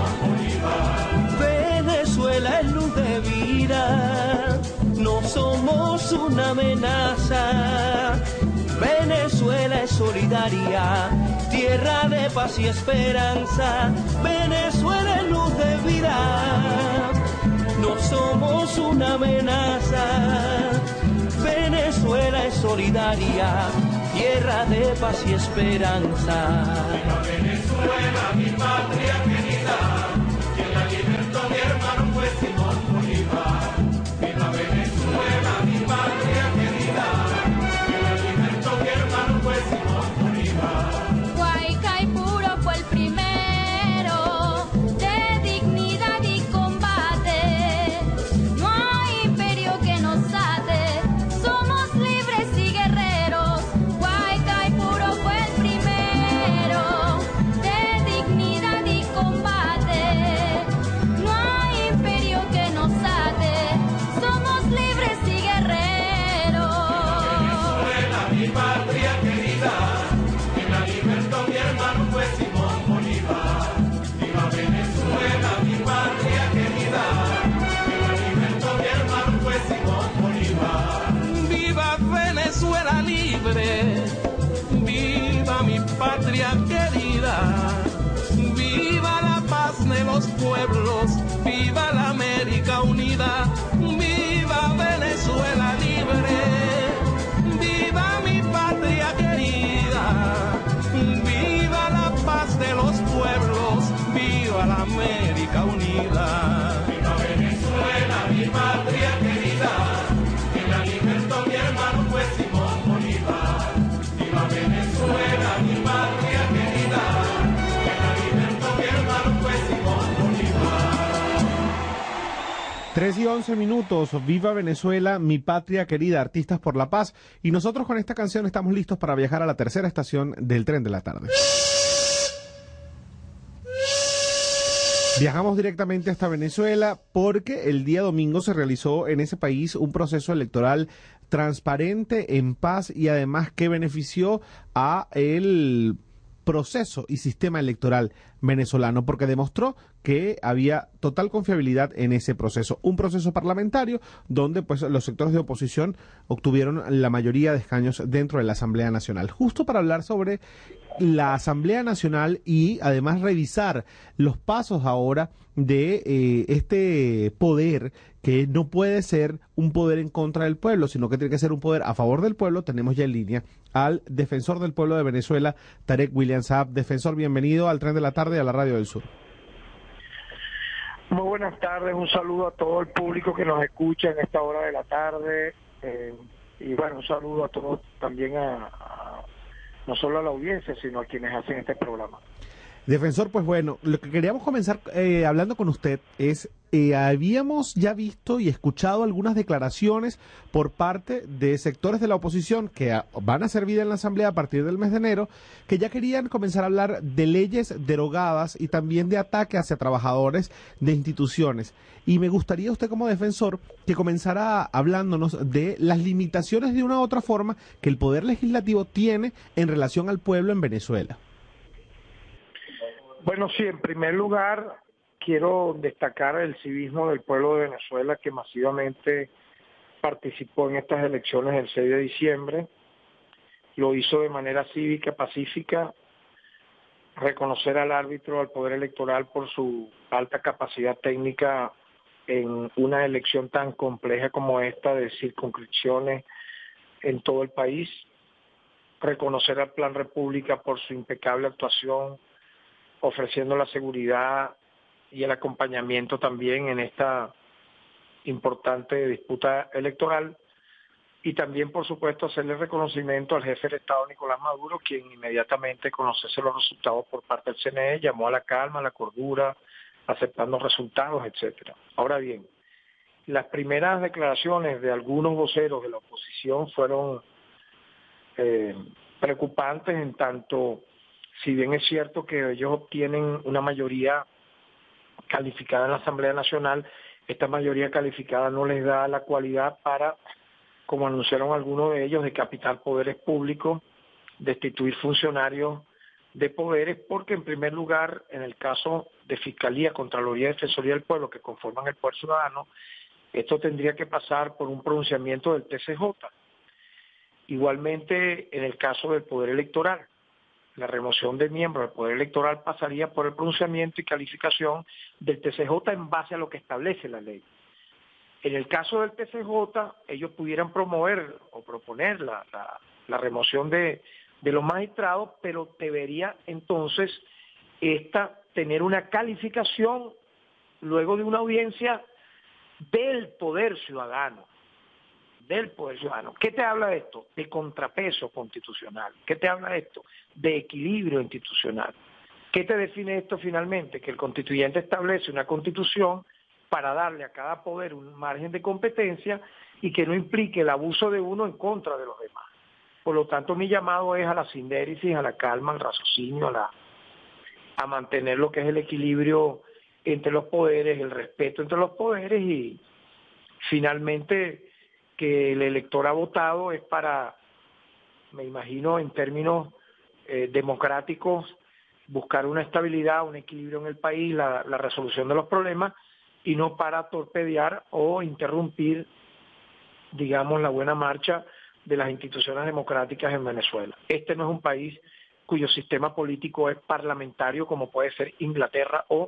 Simón Bolívar. Venezuela es luz de vida, no somos una amenaza. Venezuela es solidaria, tierra de paz y esperanza. Venezuela es luz de vida, no somos una amenaza. Venezuela es solidaria, tierra de paz y esperanza. Viva Venezuela, mi patria querida, quien la libertó mi hermano fue Simón Bolívar. Viva Venezuela, mi patria querida, quien la libertó mi hermano fue Simón Bolívar. Guaycaipuro fue el primero de dignidad y combate. No hay imperio que nos ate, somos libres y guerreros. Guaycaipuro fue el primero de dignidad y combate. No hay imperio que nos ate, somos libres y guerreros. Venezuela, mi patria querida, quien la libertó mi hermano fue Simón Bolívar. Viva Venezuela, mi patria querida, quien la libertó mi hermano fue Simón Bolívar. Viva Venezuela libre, viva mi patria querida, viva la paz de los pueblos, viva la América unida, viva Venezuela libre, viva mi patria querida, viva la paz de los pueblos, viva la América unida. Viva Venezuela, mi patria querida, quien la libertó mi hermano fue Simón Bolívar. Viva Venezuela, mi patria querida, quien la libertó mi hermano fue Simón Bolívar. tres y once minutos, viva Venezuela, mi patria querida, Artistas por la Paz. Y nosotros con esta canción estamos listos para viajar a la tercera estación del tren de la tarde. Viajamos directamente hasta Venezuela porque el día domingo se realizó en ese país un proceso electoral transparente, en paz y además que benefició a el proceso y sistema electoral venezolano, porque demostró que había total confiabilidad en ese proceso, un proceso parlamentario donde pues los sectores de oposición obtuvieron la mayoría de escaños dentro de la Asamblea Nacional. Justo para hablar sobre la Asamblea Nacional y además revisar los pasos ahora de eh, este poder que no puede ser un poder en contra del pueblo, sino que tiene que ser un poder a favor del pueblo. Tenemos ya en línea al defensor del pueblo de Venezuela, Tarek William Saab. Defensor, bienvenido al Tren de la Tarde y a la Radio del Sur. Muy buenas tardes, un saludo a todo el público que nos escucha en esta hora de la tarde, eh, y bueno, un saludo a todos también a, a no solo a la audiencia, sino a quienes hacen este programa. Defensor, pues bueno, lo que queríamos comenzar eh, hablando con usted es, eh, habíamos ya visto y escuchado algunas declaraciones por parte de sectores de la oposición que a, van a servir en la Asamblea a partir del mes de enero, que ya querían comenzar a hablar de leyes derogadas y también de ataque hacia trabajadores de instituciones. Y me gustaría usted como defensor que comenzara hablándonos de las limitaciones de una u otra forma que el Poder Legislativo tiene en relación al pueblo en Venezuela. Bueno, sí, en primer lugar quiero destacar el civismo del pueblo de Venezuela que masivamente participó en estas elecciones el seis de diciembre, lo hizo de manera cívica, pacífica, reconocer al árbitro, al Poder Electoral por su alta capacidad técnica en una elección tan compleja como esta de circunscripciones en todo el país, reconocer al Plan República por su impecable actuación, ofreciendo la seguridad y el acompañamiento también en esta importante disputa electoral, y también, por supuesto, hacerle reconocimiento al jefe del Estado, Nicolás Maduro, quien inmediatamente, conocerse los resultados por parte del C N E, llamó a la calma, a la cordura, aceptando resultados, etcétera. Ahora bien, las primeras declaraciones de algunos voceros de la oposición fueron eh, preocupantes, en tanto, si bien es cierto que ellos obtienen una mayoría calificada en la Asamblea Nacional, esta mayoría calificada no les da la cualidad para, como anunciaron algunos de ellos, decapitar poderes públicos, destituir funcionarios de poderes, porque en primer lugar, en el caso de Fiscalía, Contraloría y Defensoría del Pueblo, que conforman el Poder Ciudadano, esto tendría que pasar por un pronunciamiento del T C J. Igualmente, en el caso del Poder Electoral, la remoción de miembros del Poder Electoral pasaría por el pronunciamiento y calificación del T C J en base a lo que establece la ley. En el caso del T C J, ellos pudieran promover o proponer la, la, la remoción de, de los magistrados, pero debería entonces esta tener una calificación luego de una audiencia del Poder Ciudadano. Del Poder Ciudadano. ¿Qué te habla de esto? De contrapeso constitucional. ¿Qué te habla de esto? De equilibrio institucional. ¿Qué te define esto finalmente? Que el constituyente establece una constitución para darle a cada poder un margen de competencia y que no implique el abuso de uno en contra de los demás. Por lo tanto, mi llamado es a la sindéresis, a la calma, al raciocinio, a, la, a mantener lo que es el equilibrio entre los poderes, el respeto entre los poderes y finalmente que el elector ha votado es para, me imagino en términos eh, democráticos, buscar una estabilidad, un equilibrio en el país, la, la resolución de los problemas y no para torpedear o interrumpir, digamos, la buena marcha de las instituciones democráticas en Venezuela. Este no es un país cuyo sistema político es parlamentario como puede ser Inglaterra o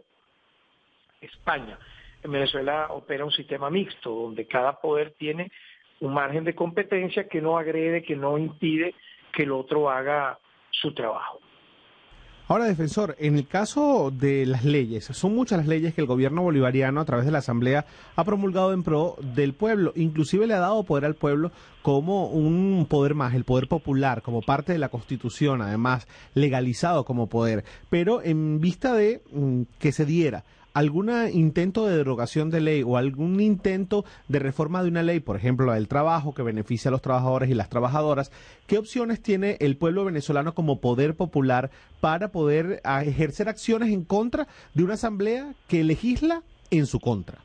España. En Venezuela opera un sistema mixto, donde cada poder tiene un margen de competencia que no agrede, que no impide que el otro haga su trabajo. Ahora, defensor, en el caso de las leyes, son muchas las leyes que el gobierno bolivariano a través de la Asamblea ha promulgado en pro del pueblo, inclusive le ha dado poder al pueblo como un poder más, el poder popular, como parte de la Constitución, además legalizado como poder, pero en vista de mm, que se diera algún intento de derogación de ley o algún intento de reforma de una ley, por ejemplo, la del trabajo, que beneficia a los trabajadores y las trabajadoras, ¿qué opciones tiene el pueblo venezolano como poder popular para poder ejercer acciones en contra de una asamblea que legisla en su contra?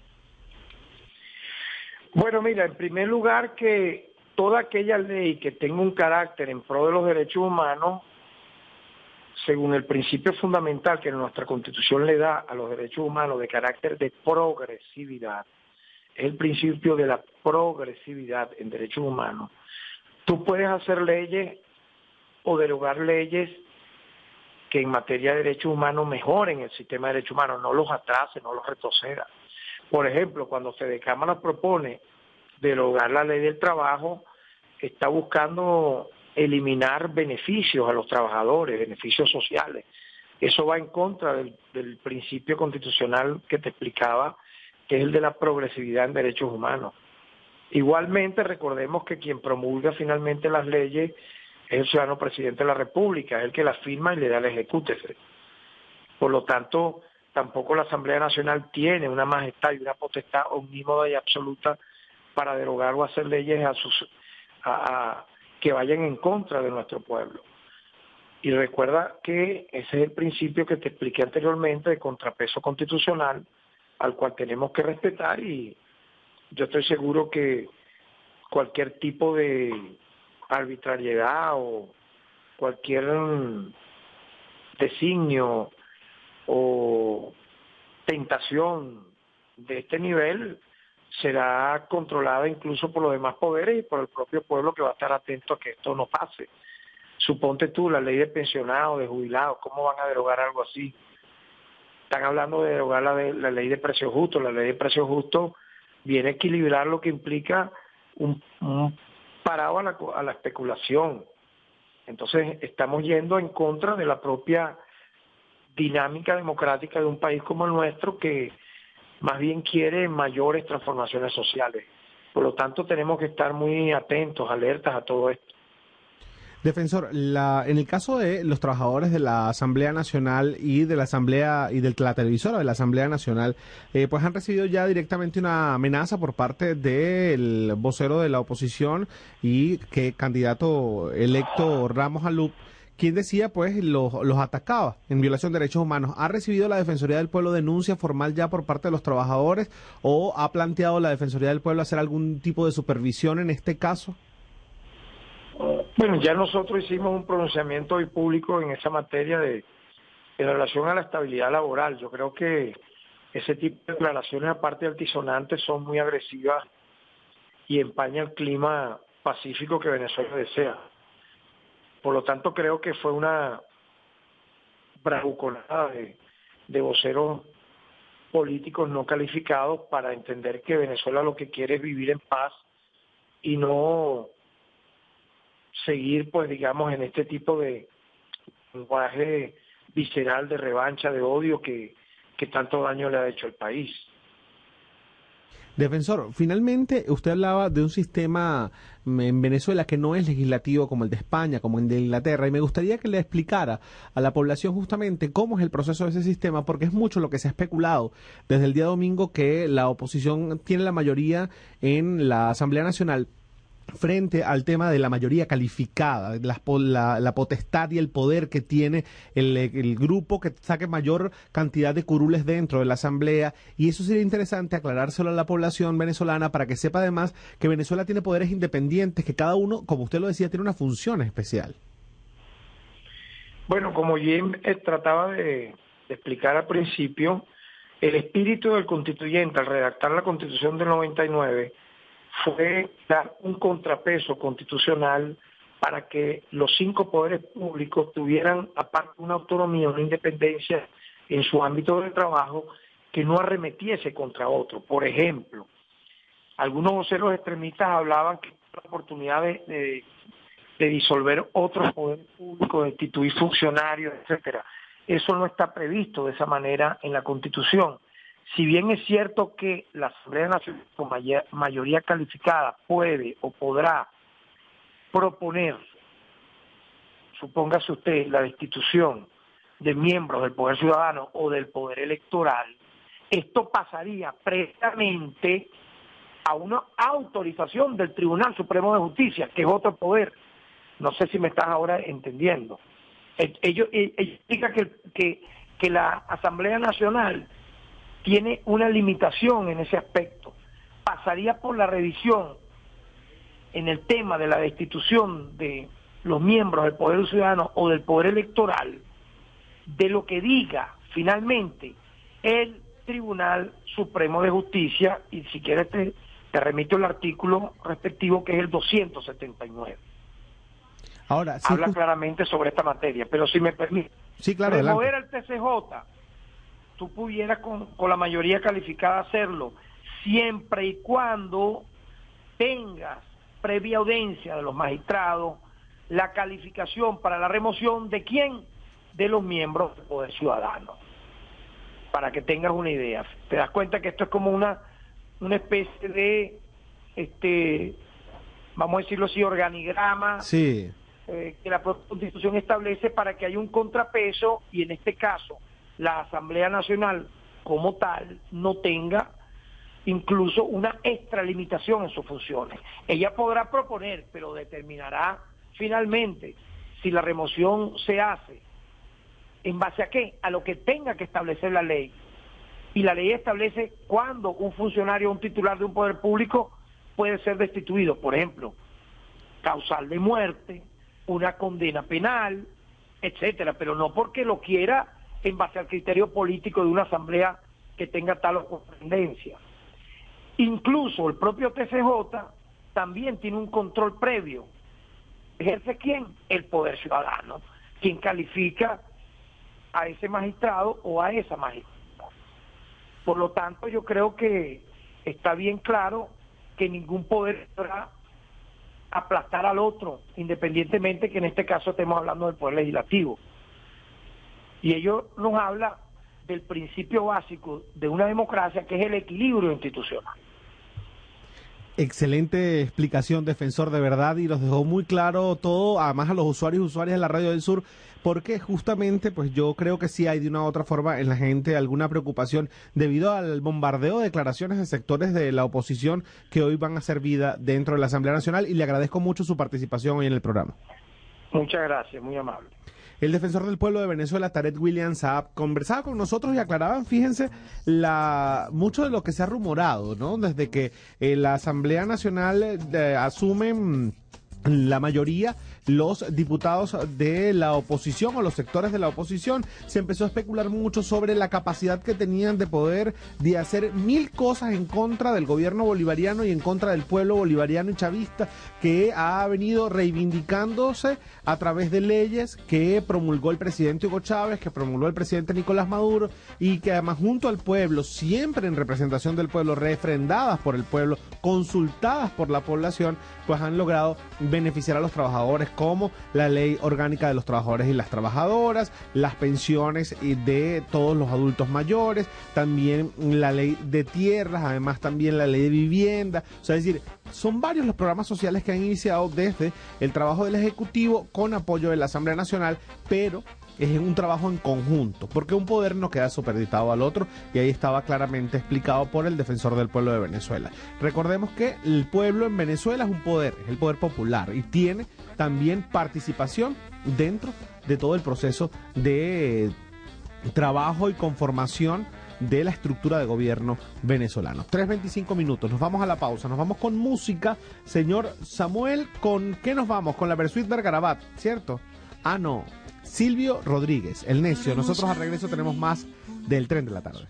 Bueno, mira, en primer lugar que toda aquella ley que tenga un carácter en pro de los derechos humanos, según el principio fundamental que nuestra Constitución le da a los derechos humanos de carácter de progresividad, es el principio de la progresividad en derechos humanos. Tú puedes hacer leyes o derogar leyes que en materia de derechos humanos mejoren el sistema de derechos humanos, no los atrase, no los retroceda. Por ejemplo, cuando Fedecámara propone derogar la ley del trabajo, está buscando eliminar beneficios a los trabajadores, beneficios sociales. Eso va en contra del, del principio constitucional que te explicaba, que es el de la progresividad en derechos humanos. Igualmente, recordemos que quien promulga finalmente las leyes es el ciudadano presidente de la República, es el que las firma y le da el ejecútese. Por lo tanto, tampoco la Asamblea Nacional tiene una majestad y una potestad omnímoda y absoluta para derogar o hacer leyes a sus a, a que vayan en contra de nuestro pueblo. Y recuerda que ese es el principio que te expliqué anteriormente de contrapeso constitucional, al cual tenemos que respetar, y yo estoy seguro que cualquier tipo de arbitrariedad o cualquier designio o tentación de este nivel será controlada incluso por los demás poderes y por el propio pueblo, que va a estar atento a que esto no pase. Suponte tú, la ley de pensionados, de jubilados, ¿cómo van a derogar algo así? Están hablando de derogar la, de, la ley de precios justos. La ley de precios justos viene a equilibrar lo que implica un, un parado a la, a la especulación. Entonces estamos yendo en contra de la propia dinámica democrática de un país como el nuestro, que más bien quiere mayores transformaciones sociales. Por lo tanto, tenemos que estar muy atentos, alertas a todo esto. Defensor, la, en el caso de los trabajadores de la Asamblea Nacional y de la Asamblea y de la televisora de la Asamblea Nacional, eh, pues han recibido ya directamente una amenaza por parte del vocero de la oposición y que candidato electo Ramos Alup, quien decía pues los, los atacaba en violación de derechos humanos. ¿Ha recibido la Defensoría del Pueblo denuncia formal ya por parte de los trabajadores o ha planteado la Defensoría del Pueblo hacer algún tipo de supervisión en este caso? Bueno, ya nosotros hicimos un pronunciamiento hoy público en esa materia de en relación a la estabilidad laboral. Yo creo que ese tipo de declaraciones, aparte de altisonantes, son muy agresivas y empaña el clima pacífico que Venezuela desea. Por lo tanto, creo que fue una bravuconada de, de voceros políticos no calificados para entender que Venezuela lo que quiere es vivir en paz y no seguir, pues digamos, en este tipo de lenguaje visceral de revancha, de odio que, que tanto daño le ha hecho al país. Defensor, finalmente usted hablaba de un sistema en Venezuela que no es legislativo como el de España, como el de Inglaterra, y me gustaría que le explicara a la población justamente cómo es el proceso de ese sistema, porque es mucho lo que se ha especulado desde el día domingo que la oposición tiene la mayoría en la Asamblea Nacional, frente al tema de la mayoría calificada, la, la, la potestad y el poder que tiene el, el grupo que saque mayor cantidad de curules dentro de la Asamblea, y eso sería interesante aclarárselo a la población venezolana para que sepa además que Venezuela tiene poderes independientes, que cada uno, como usted lo decía, tiene una función especial. Bueno, como Jim eh, trataba de, de explicar al principio, el espíritu del constituyente al redactar la Constitución del noventa y nueve fue dar un contrapeso constitucional para que los cinco poderes públicos tuvieran aparte una autonomía, una independencia en su ámbito de trabajo que no arremetiese contra otro. Por ejemplo, algunos voceros extremistas hablaban que la oportunidad de, de, de disolver otros poderes públicos, de destituir funcionarios, etcétera. Eso no está previsto de esa manera en la Constitución. Si bien es cierto que la Asamblea Nacional con mayoría calificada puede o podrá proponer, supóngase usted, la destitución de miembros del Poder Ciudadano o del Poder Electoral, esto pasaría precisamente a una autorización del Tribunal Supremo de Justicia, que es otro poder. No sé si me estás ahora entendiendo. Ellos, ellos explican que, que, que la Asamblea Nacional tiene una limitación en ese aspecto. Pasaría por la revisión en el tema de la destitución de los miembros del Poder Ciudadano o del Poder Electoral, de lo que diga finalmente el Tribunal Supremo de Justicia, y si quieres te, te remito el artículo respectivo que es el doscientos setenta y nueve. Ahora, sí, habla claramente sobre esta materia, pero si me permite, sí, claro, remover al T C J, tú pudieras con, con la mayoría calificada hacerlo, siempre y cuando tengas previa audiencia de los magistrados, la calificación para la remoción de quién, de los miembros del Poder Ciudadano, para que tengas una idea. Te das cuenta que esto es como una, una especie de, este, vamos a decirlo así, organigrama, sí. eh, que la propia Constitución establece para que haya un contrapeso, y en este caso la Asamblea Nacional como tal no tenga incluso una extralimitación en sus funciones. Ella podrá proponer, pero determinará finalmente si la remoción se hace en base a qué, a lo que tenga que establecer la ley. Y la ley establece cuándo un funcionario o un titular de un poder público puede ser destituido. Por ejemplo, causal de muerte, una condena penal, etcétera, pero no porque lo quiera en base al criterio político de una asamblea que tenga tal o cual tendencia. Incluso el propio T C J también tiene un control previo. ¿Ejerce quién? El Poder Ciudadano, quien califica a ese magistrado o a esa magistrada. Por lo tanto, yo creo que está bien claro que ningún poder podrá aplastar al otro, independientemente que en este caso estemos hablando del Poder Legislativo. Y ello nos habla del principio básico de una democracia, que es el equilibrio institucional. Excelente explicación, defensor, de verdad, y nos dejó muy claro todo, además a los usuarios y usuarias de la Radio del Sur, porque justamente pues yo creo que sí hay de una u otra forma en la gente alguna preocupación debido al bombardeo de declaraciones de sectores de la oposición que hoy van a hacer vida dentro de la Asamblea Nacional, y le agradezco mucho su participación hoy en el programa. Muchas gracias, muy amable. El defensor del pueblo de Venezuela, Tarek William Saab, conversaba con nosotros y aclaraban, fíjense, la mucho de lo que se ha rumorado, ¿no? Desde que eh, la Asamblea Nacional eh, asume mm, la mayoría los diputados de la oposición o los sectores de la oposición, se empezó a especular mucho sobre la capacidad que tenían de poder de hacer mil cosas en contra del gobierno bolivariano y en contra del pueblo bolivariano y chavista, que ha venido reivindicándose a través de leyes que promulgó el presidente Hugo Chávez, que promulgó el presidente Nicolás Maduro, y que además junto al pueblo, siempre en representación del pueblo, refrendadas por el pueblo, consultadas por la población, pues han logrado beneficiar a los trabajadores, como la ley orgánica de los trabajadores y las trabajadoras, las pensiones de todos los adultos mayores, también la ley de tierras, además también la ley de vivienda. O sea, es decir, son varios los programas sociales que han iniciado desde el trabajo del Ejecutivo con apoyo de la Asamblea Nacional, pero es un trabajo en conjunto, porque un poder no queda supeditado al otro, y ahí estaba claramente explicado por el defensor del pueblo de Venezuela. Recordemos que el pueblo en Venezuela es un poder, es el poder popular, y tiene también participación dentro de todo el proceso de trabajo y conformación de la estructura de gobierno venezolano. tres veinticinco minutos, nos vamos a la pausa, nos vamos con música. Señor Samuel, ¿con qué nos vamos? Con la Versuit Vergarabat, ¿cierto? Ah, no, Silvio Rodríguez, El Necio. Nosotros al regreso tenemos más del Tren de la Tarde.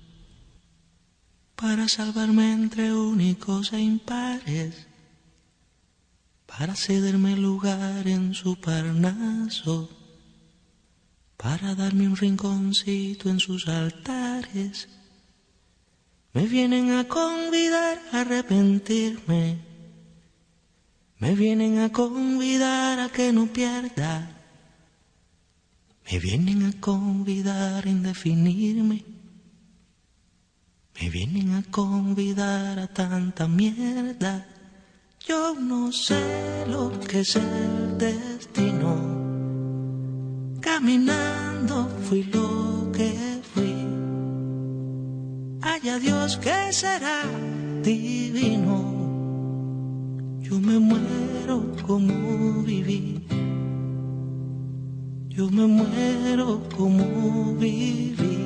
Para salvarme entre únicos e impares, para cederme lugar en su Parnaso, para darme un rinconcito en sus altares, me vienen a convidar a arrepentirme, me vienen a convidar a que no pierda, me vienen a convidar a indefinirme, me vienen a convidar a tanta mierda. Yo no sé lo que es el destino, caminando fui lo que fui. Haya Dios que será divino, yo me muero como viví. Yo me muero como viví,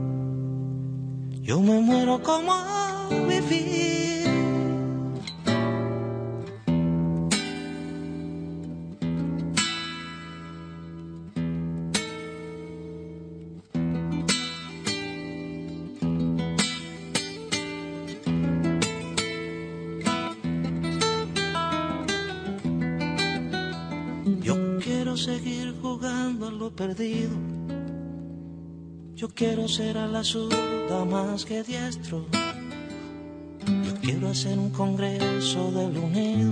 yo me muero como viví. Seguir jugando a lo perdido, yo quiero ser a la zurda más que diestro, yo quiero hacer un congreso del unido,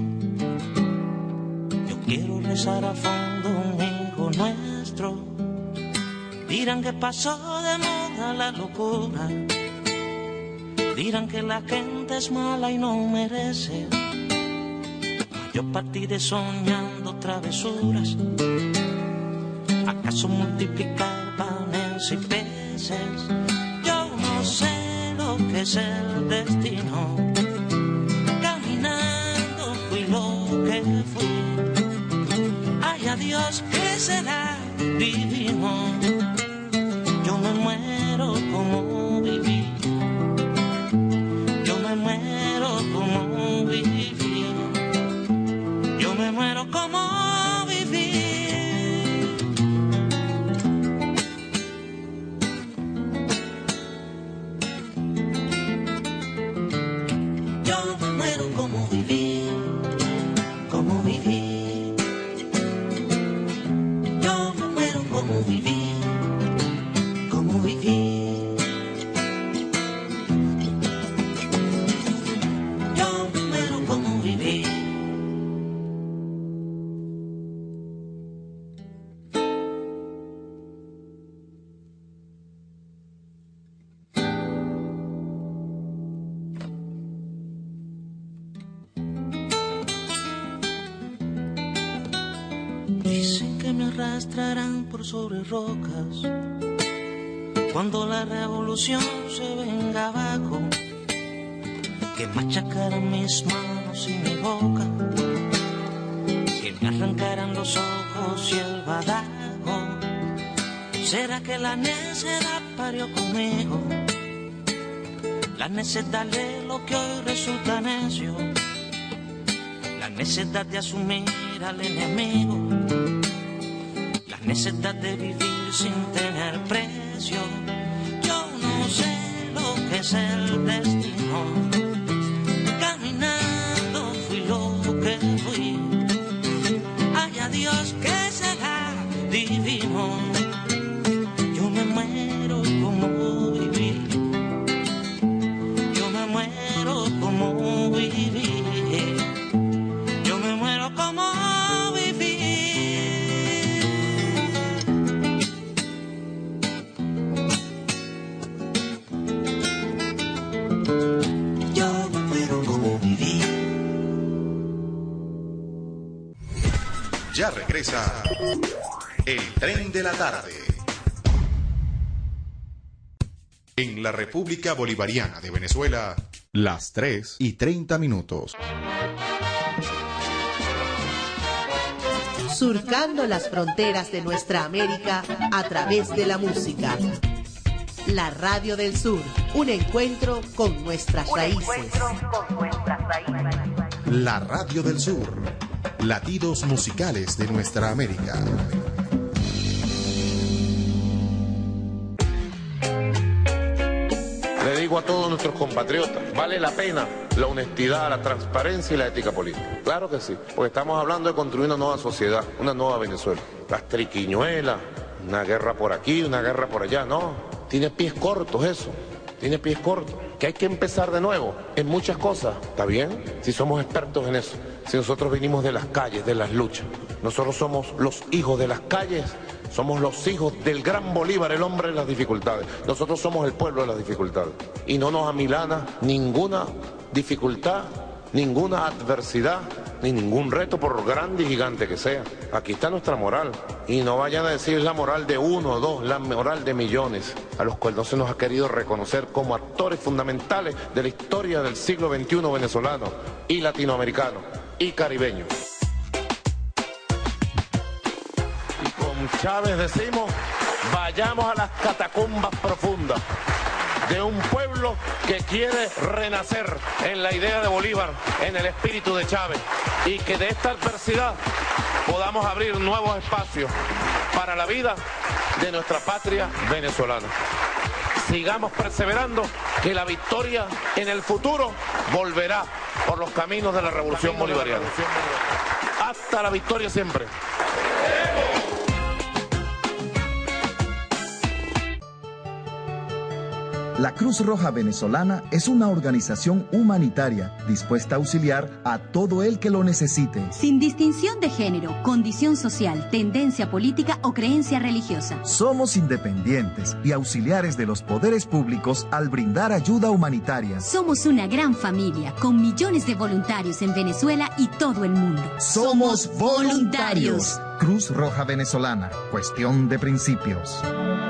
yo quiero rezar a fondo un hijo nuestro. Dirán que pasó de moda la locura, dirán que la gente es mala y no merece. Yo partiré soñando travesuras, acaso multiplicar panes y peces. Yo no sé lo que es el destino, caminando fui lo que fui. Ay, a Dios que será divino, yo me muero como viví, yo me muero como viví. Yo me muero como viví. Yo me muero como viví, como viví. Yo me muero como viví, como viví. arrastrarán por sobre rocas. Cuando la revolución se venga abajo, que machacaran mis manos y mi boca, que me arrancaran los ojos y el badajo. ¿Será que la necedad parió conmigo? La necedad de lo que hoy resulta necio, la necedad de asumir al enemigo, la necedad de vivir sin tener precio. Yo no sé lo que es el destino, caminando fui lo que fui. Ay, a Dios que será divino. Yo me muero como viví, yo me muero como viví, yo me muero como viví. Yo me muero como viví. Ya regresa el Tren de la Tarde. En la República Bolivariana de Venezuela, las tres y treinta minutos. Surcando las fronteras de nuestra América a través de la música. La Radio del Sur, un encuentro con nuestras raíces. La Radio del Sur, latidos musicales de nuestra América. Le digo a todos nuestros compatriotas, vale la pena la honestidad, la transparencia y la ética política. Claro que sí, porque estamos hablando de construir una nueva sociedad, una nueva Venezuela. Las triquiñuelas, una guerra por aquí, una guerra por allá, no. Tiene pies cortos eso, tiene pies cortos. Que hay que empezar de nuevo en muchas cosas, ¿está bien? Si somos expertos en eso, si nosotros venimos de las calles, de las luchas. Nosotros somos los hijos de las calles. Somos los hijos del gran Bolívar, el hombre de las dificultades. Nosotros somos el pueblo de las dificultades. Y no nos amilana ninguna dificultad, ninguna adversidad, ni ningún reto, por grande y gigante que sea. Aquí está nuestra moral. Y no vayan a decir la moral de uno o dos, la moral de millones, a los cuales no se nos ha querido reconocer como actores fundamentales de la historia del siglo veintiuno venezolano y latinoamericano y caribeño. Chávez decimos, vayamos a las catacumbas profundas de un pueblo que quiere renacer en la idea de Bolívar, en el espíritu de Chávez, y que de esta adversidad podamos abrir nuevos espacios para la vida de nuestra patria venezolana. Sigamos perseverando, que la victoria en el futuro volverá por los caminos de la revolución bolivariana. Hasta la victoria siempre. La Cruz Roja Venezolana es una organización humanitaria dispuesta a auxiliar a todo el que lo necesite. Sin distinción de género, condición social, tendencia política o creencia religiosa. Somos independientes y auxiliares de los poderes públicos al brindar ayuda humanitaria. Somos una gran familia con millones de voluntarios en Venezuela y todo el mundo. Somos voluntarios. Cruz Roja Venezolana. Cuestión de principios.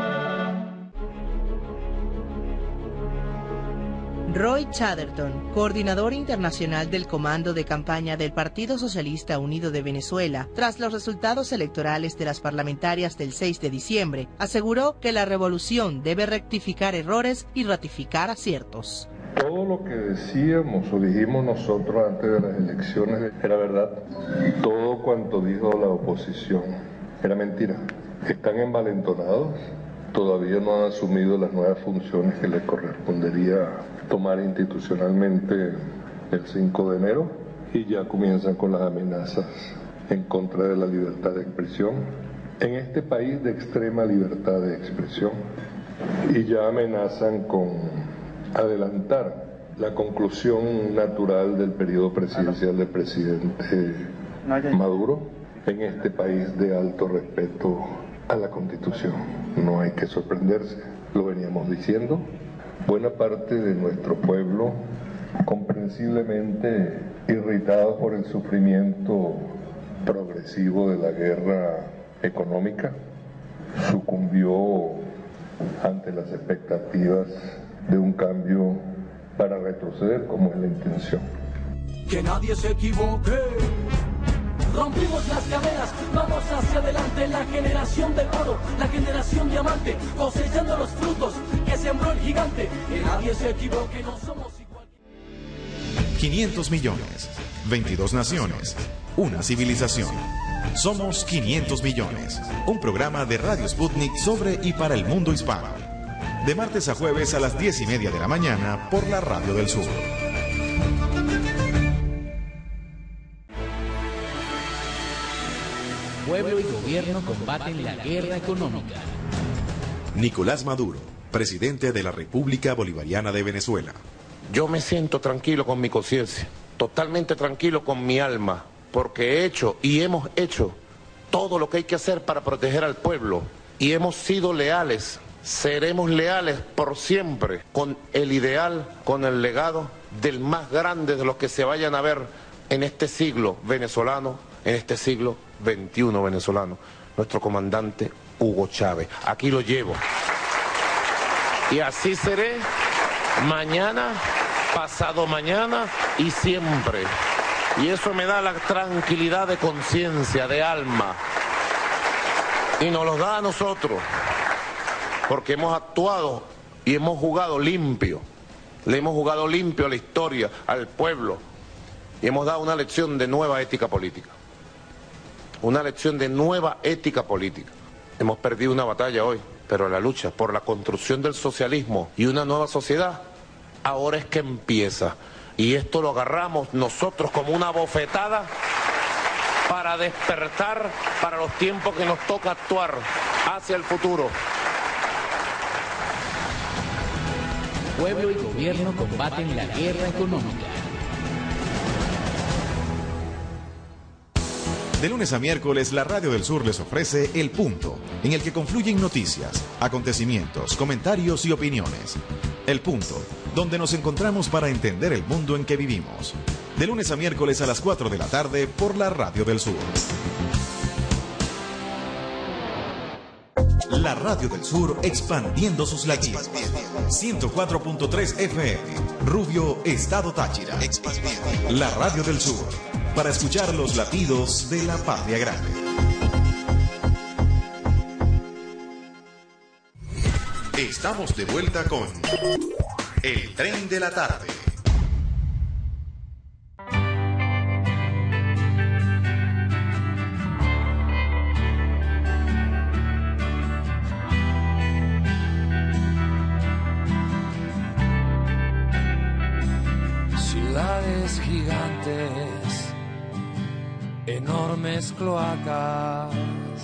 Roy Chatterton, coordinador internacional del Comando de Campaña del Partido Socialista Unido de Venezuela, tras los resultados electorales de las parlamentarias del seis de diciembre, aseguró que la revolución debe rectificar errores y ratificar aciertos. Todo lo que decíamos o dijimos nosotros antes de las elecciones era verdad. Todo cuanto dijo la oposición era mentira. Están envalentonados, todavía no han asumido las nuevas funciones que les correspondería tomar institucionalmente el cinco de enero y ya comienzan con las amenazas en contra de la libertad de expresión en este país de extrema libertad de expresión, y ya amenazan con adelantar la conclusión natural del periodo presidencial del presidente Maduro en este país de alto respeto a la Constitución. No hay que sorprenderse, lo veníamos diciendo. Buena parte de nuestro pueblo, comprensiblemente irritado por el sufrimiento progresivo de la guerra económica sucumbió ante las expectativas de un cambio para retroceder, como es la intención. Que nadie se equivoque. Rompimos las cadenas, vamos hacia adelante, la generación de oro, la generación diamante, cosechando los frutos que sembró el gigante. Que nadie se equivoque, no somos igual. quinientos millones, veintidós naciones, una civilización. Somos quinientos millones, un programa de Radio Sputnik sobre y para el mundo hispano. De martes a jueves a las diez y media de la mañana por la Radio del Sur. Pueblo y gobierno combaten la guerra económica. Nicolás Maduro, presidente de la República Bolivariana de Venezuela. Yo me siento tranquilo con mi conciencia, totalmente tranquilo con mi alma, porque he hecho y hemos hecho todo lo que hay que hacer para proteger al pueblo. Y hemos sido leales, seremos leales por siempre con el ideal, con el legado del más grande de los que se vayan a ver en este siglo venezolano, en este siglo veintiuno venezolano, nuestro comandante Hugo Chávez. Aquí lo llevo. Y así seré mañana, pasado mañana y siempre. Y eso me da la tranquilidad de conciencia, de alma. Y nos lo da a nosotros, porque hemos actuado y hemos jugado limpio. Le hemos jugado limpio a la historia, al pueblo. Y hemos dado una lección de nueva ética política. Una lección de nueva ética política. Hemos perdido una batalla hoy, pero la lucha por la construcción del socialismo y una nueva sociedad, ahora es que empieza. Y esto lo agarramos nosotros como una bofetada para despertar para los tiempos que nos toca actuar hacia el futuro. Pueblo y gobierno combaten la guerra económica. De lunes a miércoles, la Radio del Sur les ofrece El Punto, en el que confluyen noticias, acontecimientos, comentarios y opiniones. El Punto, donde nos encontramos para entender el mundo en que vivimos. De lunes a miércoles a las cuatro de la tarde por la Radio del Sur. La Radio del Sur expandiendo sus latidos. ciento cuatro punto tres F M, Rubio, Estado Táchira. La Radio del Sur, para escuchar los latidos de la patria grande. Estamos de vuelta con El Tren de la Tarde. Ciudades gigantes, enormes cloacas,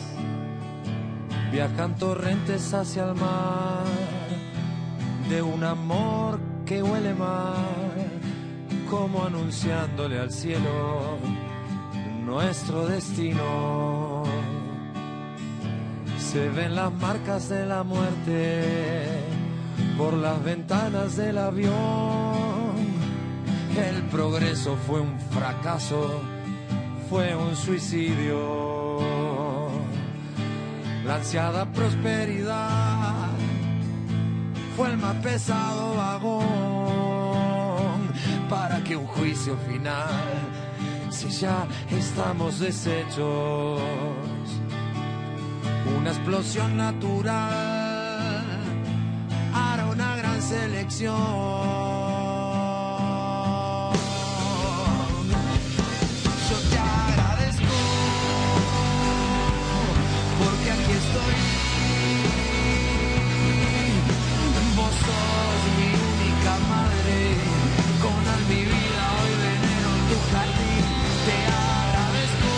viajan torrentes hacia el mar, de un amor que huele mal, como anunciándole al cielo nuestro destino. Se ven las marcas de la muerte por las ventanas del avión. El progreso fue un fracaso, fue un suicidio. La ansiada prosperidad fue el más pesado vagón para que un juicio final, si ya estamos deshechos, una explosión natural hará una gran selección. Vos sos mi única madre, con al mi vida hoy venero en tu jardín. Te agradezco,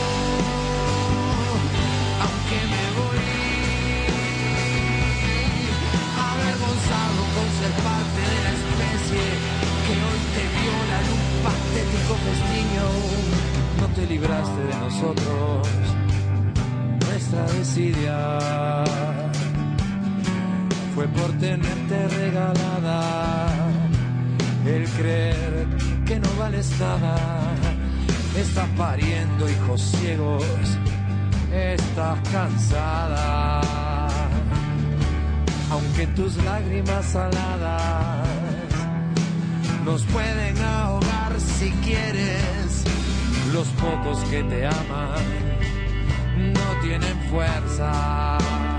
aunque me voy avergonzado con ser parte de la especie que hoy te viola en un patético festiño. No te libraste de nosotros, nuestra desidia fue por tenerte regalada, el creer que no vales nada. Estás pariendo hijos ciegos estás cansada, aunque tus lágrimas saladas nos pueden ahogar si quieres. Los pocos que te aman no tienen fuerza,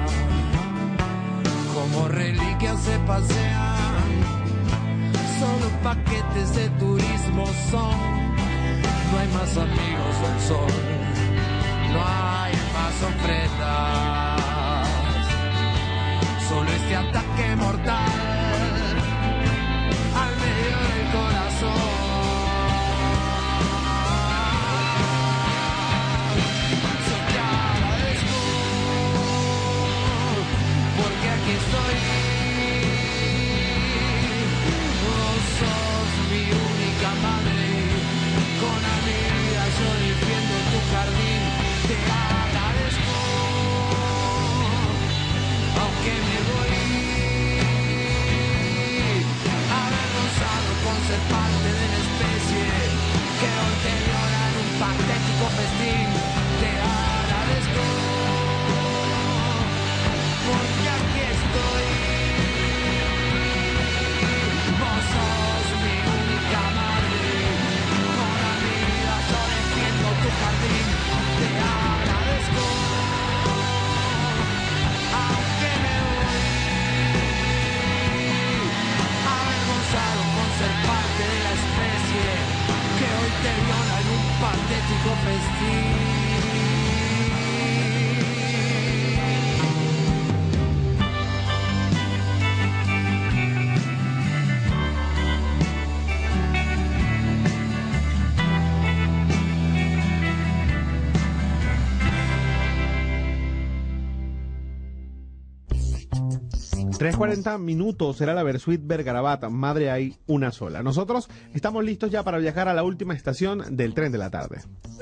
como reliquias se pasean, solo paquetes de turismo son. No hay más amigos del sol, no hay más ofrendas, solo este ataque mortal al medio del corazón. Yo te agradezco porque aquí estoy. Vos sos mi única madre, con la vida yo defiendo tu jardín. Te agradezco, aunque me voy avergonzado con ser parte de la especie que hoy te viola en un patético festín. Te agradezco, porque aquí estoy. Vos sos mi única madre, con la vida yo defiendo tu jardín. Te agradezco, aunque me voy avergonzado con ser parte de la especie que hoy te viola en un patético festín. tres cuarenta minutos era la Versuit Vergarabat, madre hay una sola. Nosotros estamos listos ya para viajar a la última estación del tren de la tarde.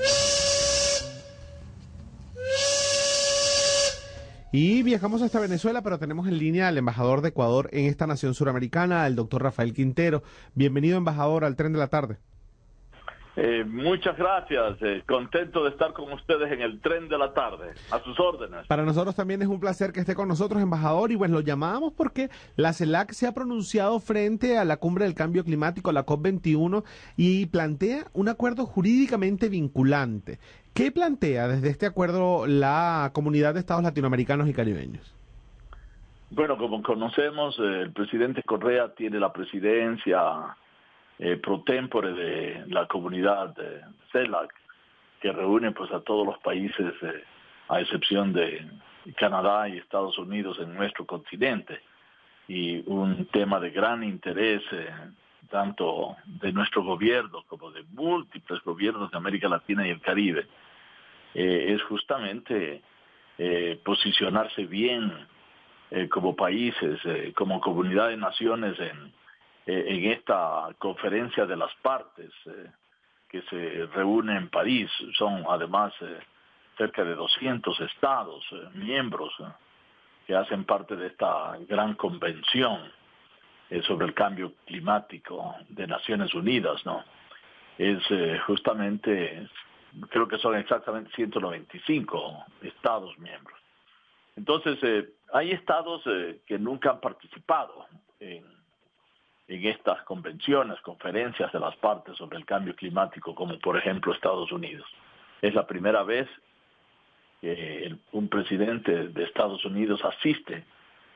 Y viajamos hasta Venezuela, pero tenemos en línea al embajador de Ecuador en esta nación suramericana, el doctor Rafael Quintero. Bienvenido, embajador, al tren de la tarde. Eh, muchas gracias, eh, contento de estar con ustedes en el tren de la tarde, a sus órdenes. Para nosotros también es un placer que esté con nosotros, embajador, y pues lo llamamos porque la CELAC se ha pronunciado frente a la cumbre del cambio climático, la COP veintiuno, y plantea un acuerdo jurídicamente vinculante. ¿Qué plantea desde este acuerdo la comunidad de estados latinoamericanos y caribeños? Bueno, como conocemos, eh, el presidente Correa tiene la presidencia Eh, pro tempore de la comunidad de CELAC, que reúne pues a todos los países, eh, a excepción de Canadá y Estados Unidos en nuestro continente, y un tema de gran interés eh, tanto de nuestro gobierno como de múltiples gobiernos de América Latina y el Caribe, eh, es justamente eh, posicionarse bien eh, como países, eh, como comunidad de naciones en en esta conferencia de las partes eh, que se reúne en París. Son además eh, cerca de doscientos estados eh, miembros eh, que hacen parte de esta gran convención eh, sobre el cambio climático de Naciones Unidas, ¿no? Es eh, justamente, creo que son exactamente ciento noventa y cinco estados miembros. Entonces, eh, hay estados eh, que nunca han participado en en estas convenciones, conferencias de las partes sobre el cambio climático, como por ejemplo Estados Unidos. Es la primera vez que el, un presidente de Estados Unidos asiste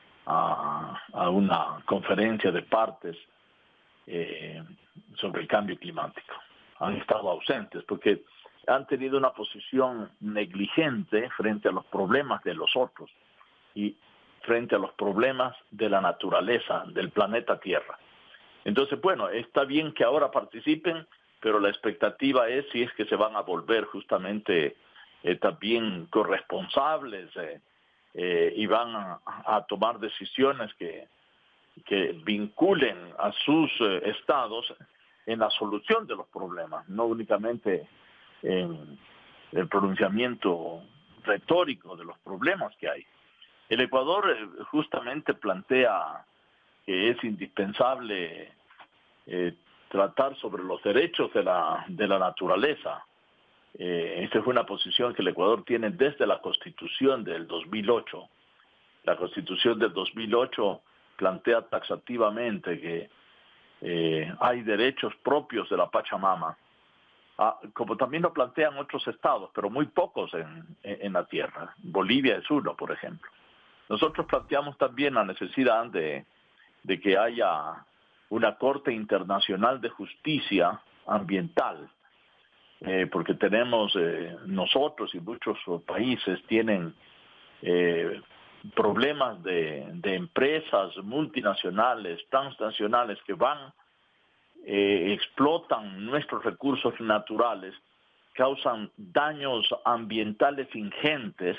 a, a una conferencia de partes eh, sobre el cambio climático. Han estado ausentes porque han tenido una posición negligente frente a los problemas de los otros y frente a los problemas de la naturaleza, del planeta Tierra. Entonces, bueno, está bien que ahora participen, pero la expectativa es si es que se van a volver justamente eh, también corresponsables eh, eh, y van a, a tomar decisiones que, que vinculen a sus eh, estados en la solución de los problemas, no únicamente en el pronunciamiento retórico de los problemas que hay. El Ecuador eh, justamente plantea que es indispensable eh, tratar sobre los derechos de la, de la naturaleza Eh, esta es una posición que el Ecuador tiene desde la Constitución del dos mil ocho. La Constitución del dos mil ocho plantea taxativamente que eh, hay derechos propios de la Pachamama, ah, como también lo plantean otros estados, pero muy pocos en, en, en la tierra. Bolivia es uno, por ejemplo. Nosotros planteamos también la necesidad de, de que haya una Corte Internacional de Justicia Ambiental, eh, porque tenemos, eh, nosotros y muchos países tienen eh, problemas de, de empresas multinacionales, transnacionales que van, eh, explotan nuestros recursos naturales, causan daños ambientales ingentes,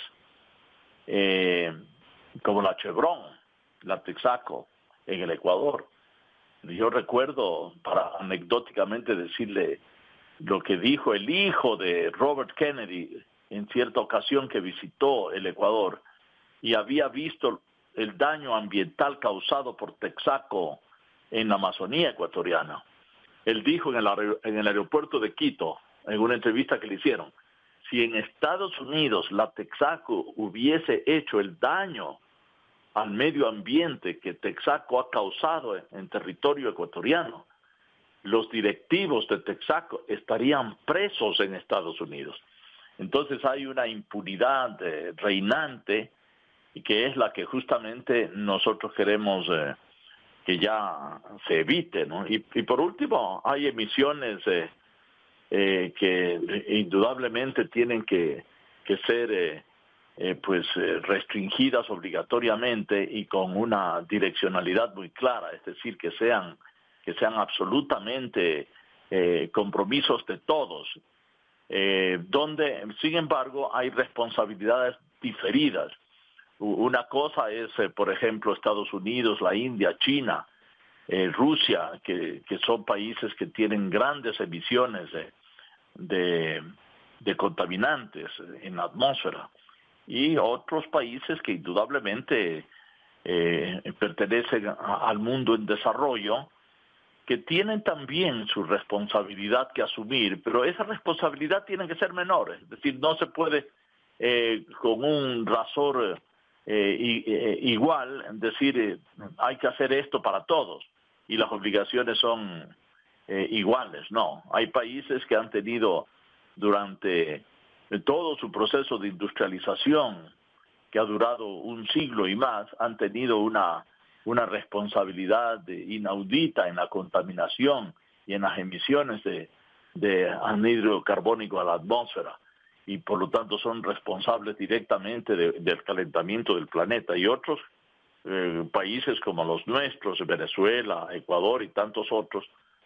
eh, como la Chevron, la Texaco, en el Ecuador. Yo recuerdo, para anecdóticamente decirle lo que dijo el hijo de Robert Kennedy en cierta ocasión que visitó el Ecuador y había visto el daño ambiental causado por Texaco en la Amazonía ecuatoriana. Él dijo en el, en el aeropuerto de Quito, en una entrevista que le hicieron, si en Estados Unidos la Texaco hubiese hecho el daño al medio ambiente que Texaco ha causado en, en territorio ecuatoriano, los directivos de Texaco estarían presos en Estados Unidos. Entonces hay una impunidad eh, reinante, y que es la que justamente nosotros queremos eh, que ya se evite, ¿no? Y, y por último, hay emisiones eh, eh, que indudablemente tienen que, que ser eh, eh, pues eh, restringidas obligatoriamente y con una direccionalidad muy clara, es decir, que sean que sean absolutamente eh, compromisos de todos, eh, donde, sin embargo, hay responsabilidades diferidas. Una cosa es, eh, por ejemplo, Estados Unidos, la India, China, eh, Rusia, que, que son países que tienen grandes emisiones de, de, de contaminantes en la atmósfera, y otros países que indudablemente eh, pertenecen a, al mundo en desarrollo, que tienen también su responsabilidad que asumir, pero esa responsabilidad tiene que ser menor, es decir, no se puede eh, con un rasor eh, y, eh, igual decir eh, hay que hacer esto para todos y las obligaciones son eh, iguales. No, hay países que han tenido durante todo su proceso de industrialización, que ha durado un siglo y más, han tenido una una responsabilidad inaudita en la contaminación y en las emisiones de, de anhídrido carbónico a la atmósfera, y por lo tanto son responsables directamente de, del calentamiento del planeta. Y otros eh, países como los nuestros, Venezuela, Ecuador y tantos otros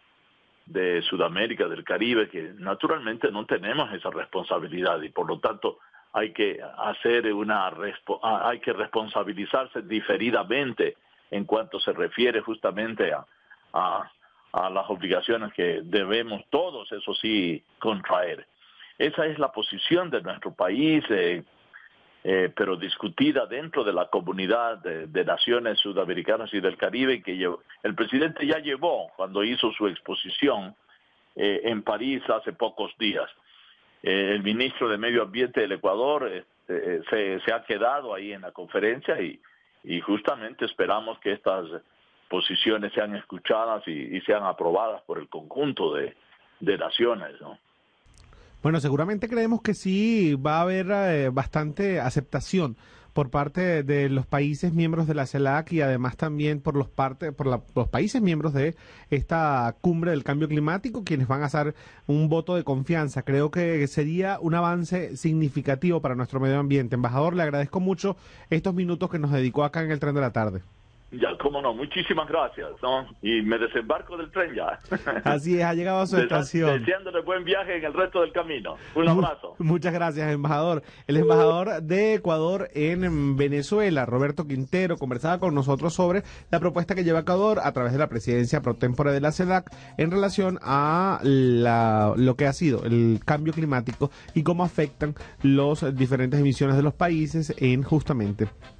de Sudamérica, del Caribe, que naturalmente no tenemos esa responsabilidad, y por lo tanto hay que hacer una hay que responsabilizarse diferidamente en cuanto se refiere justamente a, a, a las obligaciones que debemos todos, eso sí, contraer. Esa es la posición de nuestro país, eh, eh, pero discutida dentro de la comunidad de, de naciones sudamericanas y del Caribe, que llevó, el presidente ya llevó cuando hizo su exposición eh, en París hace pocos días. Eh, el ministro de Medio Ambiente del Ecuador eh, eh, se, se ha quedado ahí en la conferencia y Y justamente esperamos que estas posiciones sean escuchadas y, y sean aprobadas por el conjunto de, de naciones, ¿no? Bueno, seguramente creemos que sí va a haber eh, bastante aceptación por parte de los países miembros de la CELAC y además también por los parte, por la, los países miembros de esta cumbre del cambio climático, quienes van a hacer un voto de confianza. Creo que sería un avance significativo para nuestro medio ambiente. Embajador, le agradezco mucho estos minutos que nos dedicó acá en el Tren de la Tarde. Ya, cómo no, muchísimas gracias, ¿no? Y me desembarco del tren ya. Así es, ha llegado a su Desa- estación. Deseándole buen viaje en el resto del camino. Un abrazo. Muchas gracias, embajador. El embajador de Ecuador en Venezuela, Roberto Quintero, conversaba con nosotros sobre la propuesta que lleva Ecuador a través de la presidencia pro tempore de la CELAC en relación a la, lo que ha sido el cambio climático y cómo afectan las diferentes emisiones de los países en justamente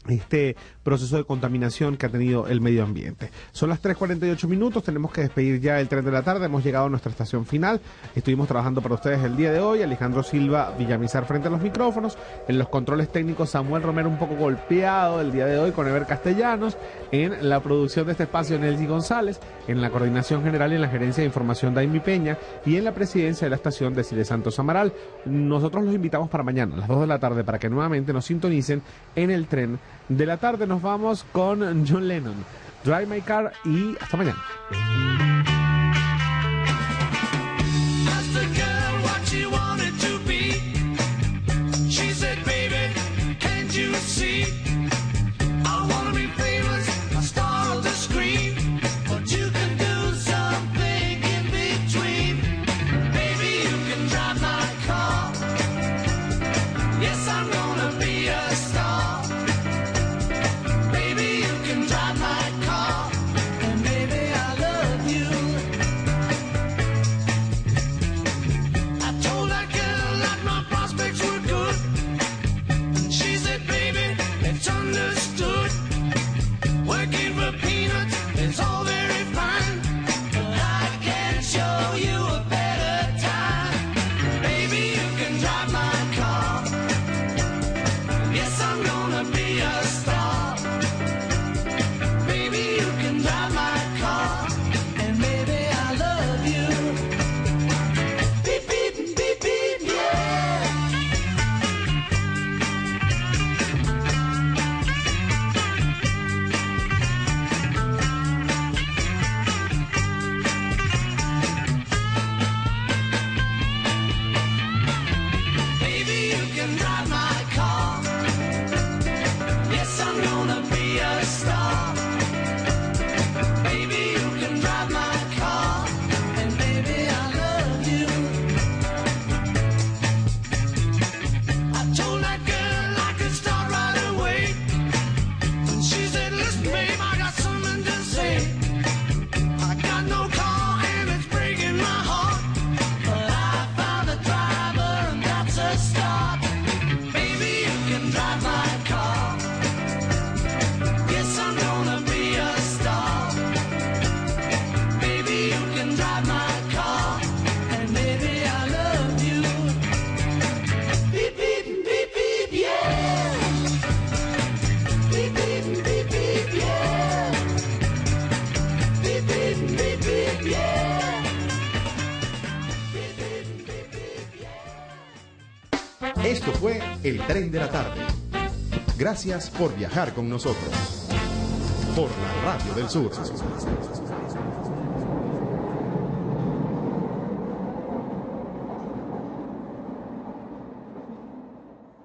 este proceso de contaminación que ha tenido el medio ambiente. Son las tres cuarenta y ocho minutos, tenemos que despedir ya el tren de la tarde, hemos llegado a nuestra estación final, estuvimos trabajando para ustedes el día de hoy, Alejandro Silva Villamizar frente a los micrófonos, en los controles técnicos Samuel Romero un poco golpeado el día de hoy con Ever Castellanos, en la producción de este espacio Nelly González, en la coordinación general y en la gerencia de información Daimi Peña y en la presidencia de la estación de Cile Santos Amaral. Nosotros los invitamos para mañana a las dos de la tarde para que nuevamente nos sintonicen en el tren de la tarde. Nos vamos con John Lennon, Drive My Car, y hasta mañana. Esto fue El Tren de la Tarde. Gracias por viajar con nosotros. Por la Radio del Sur.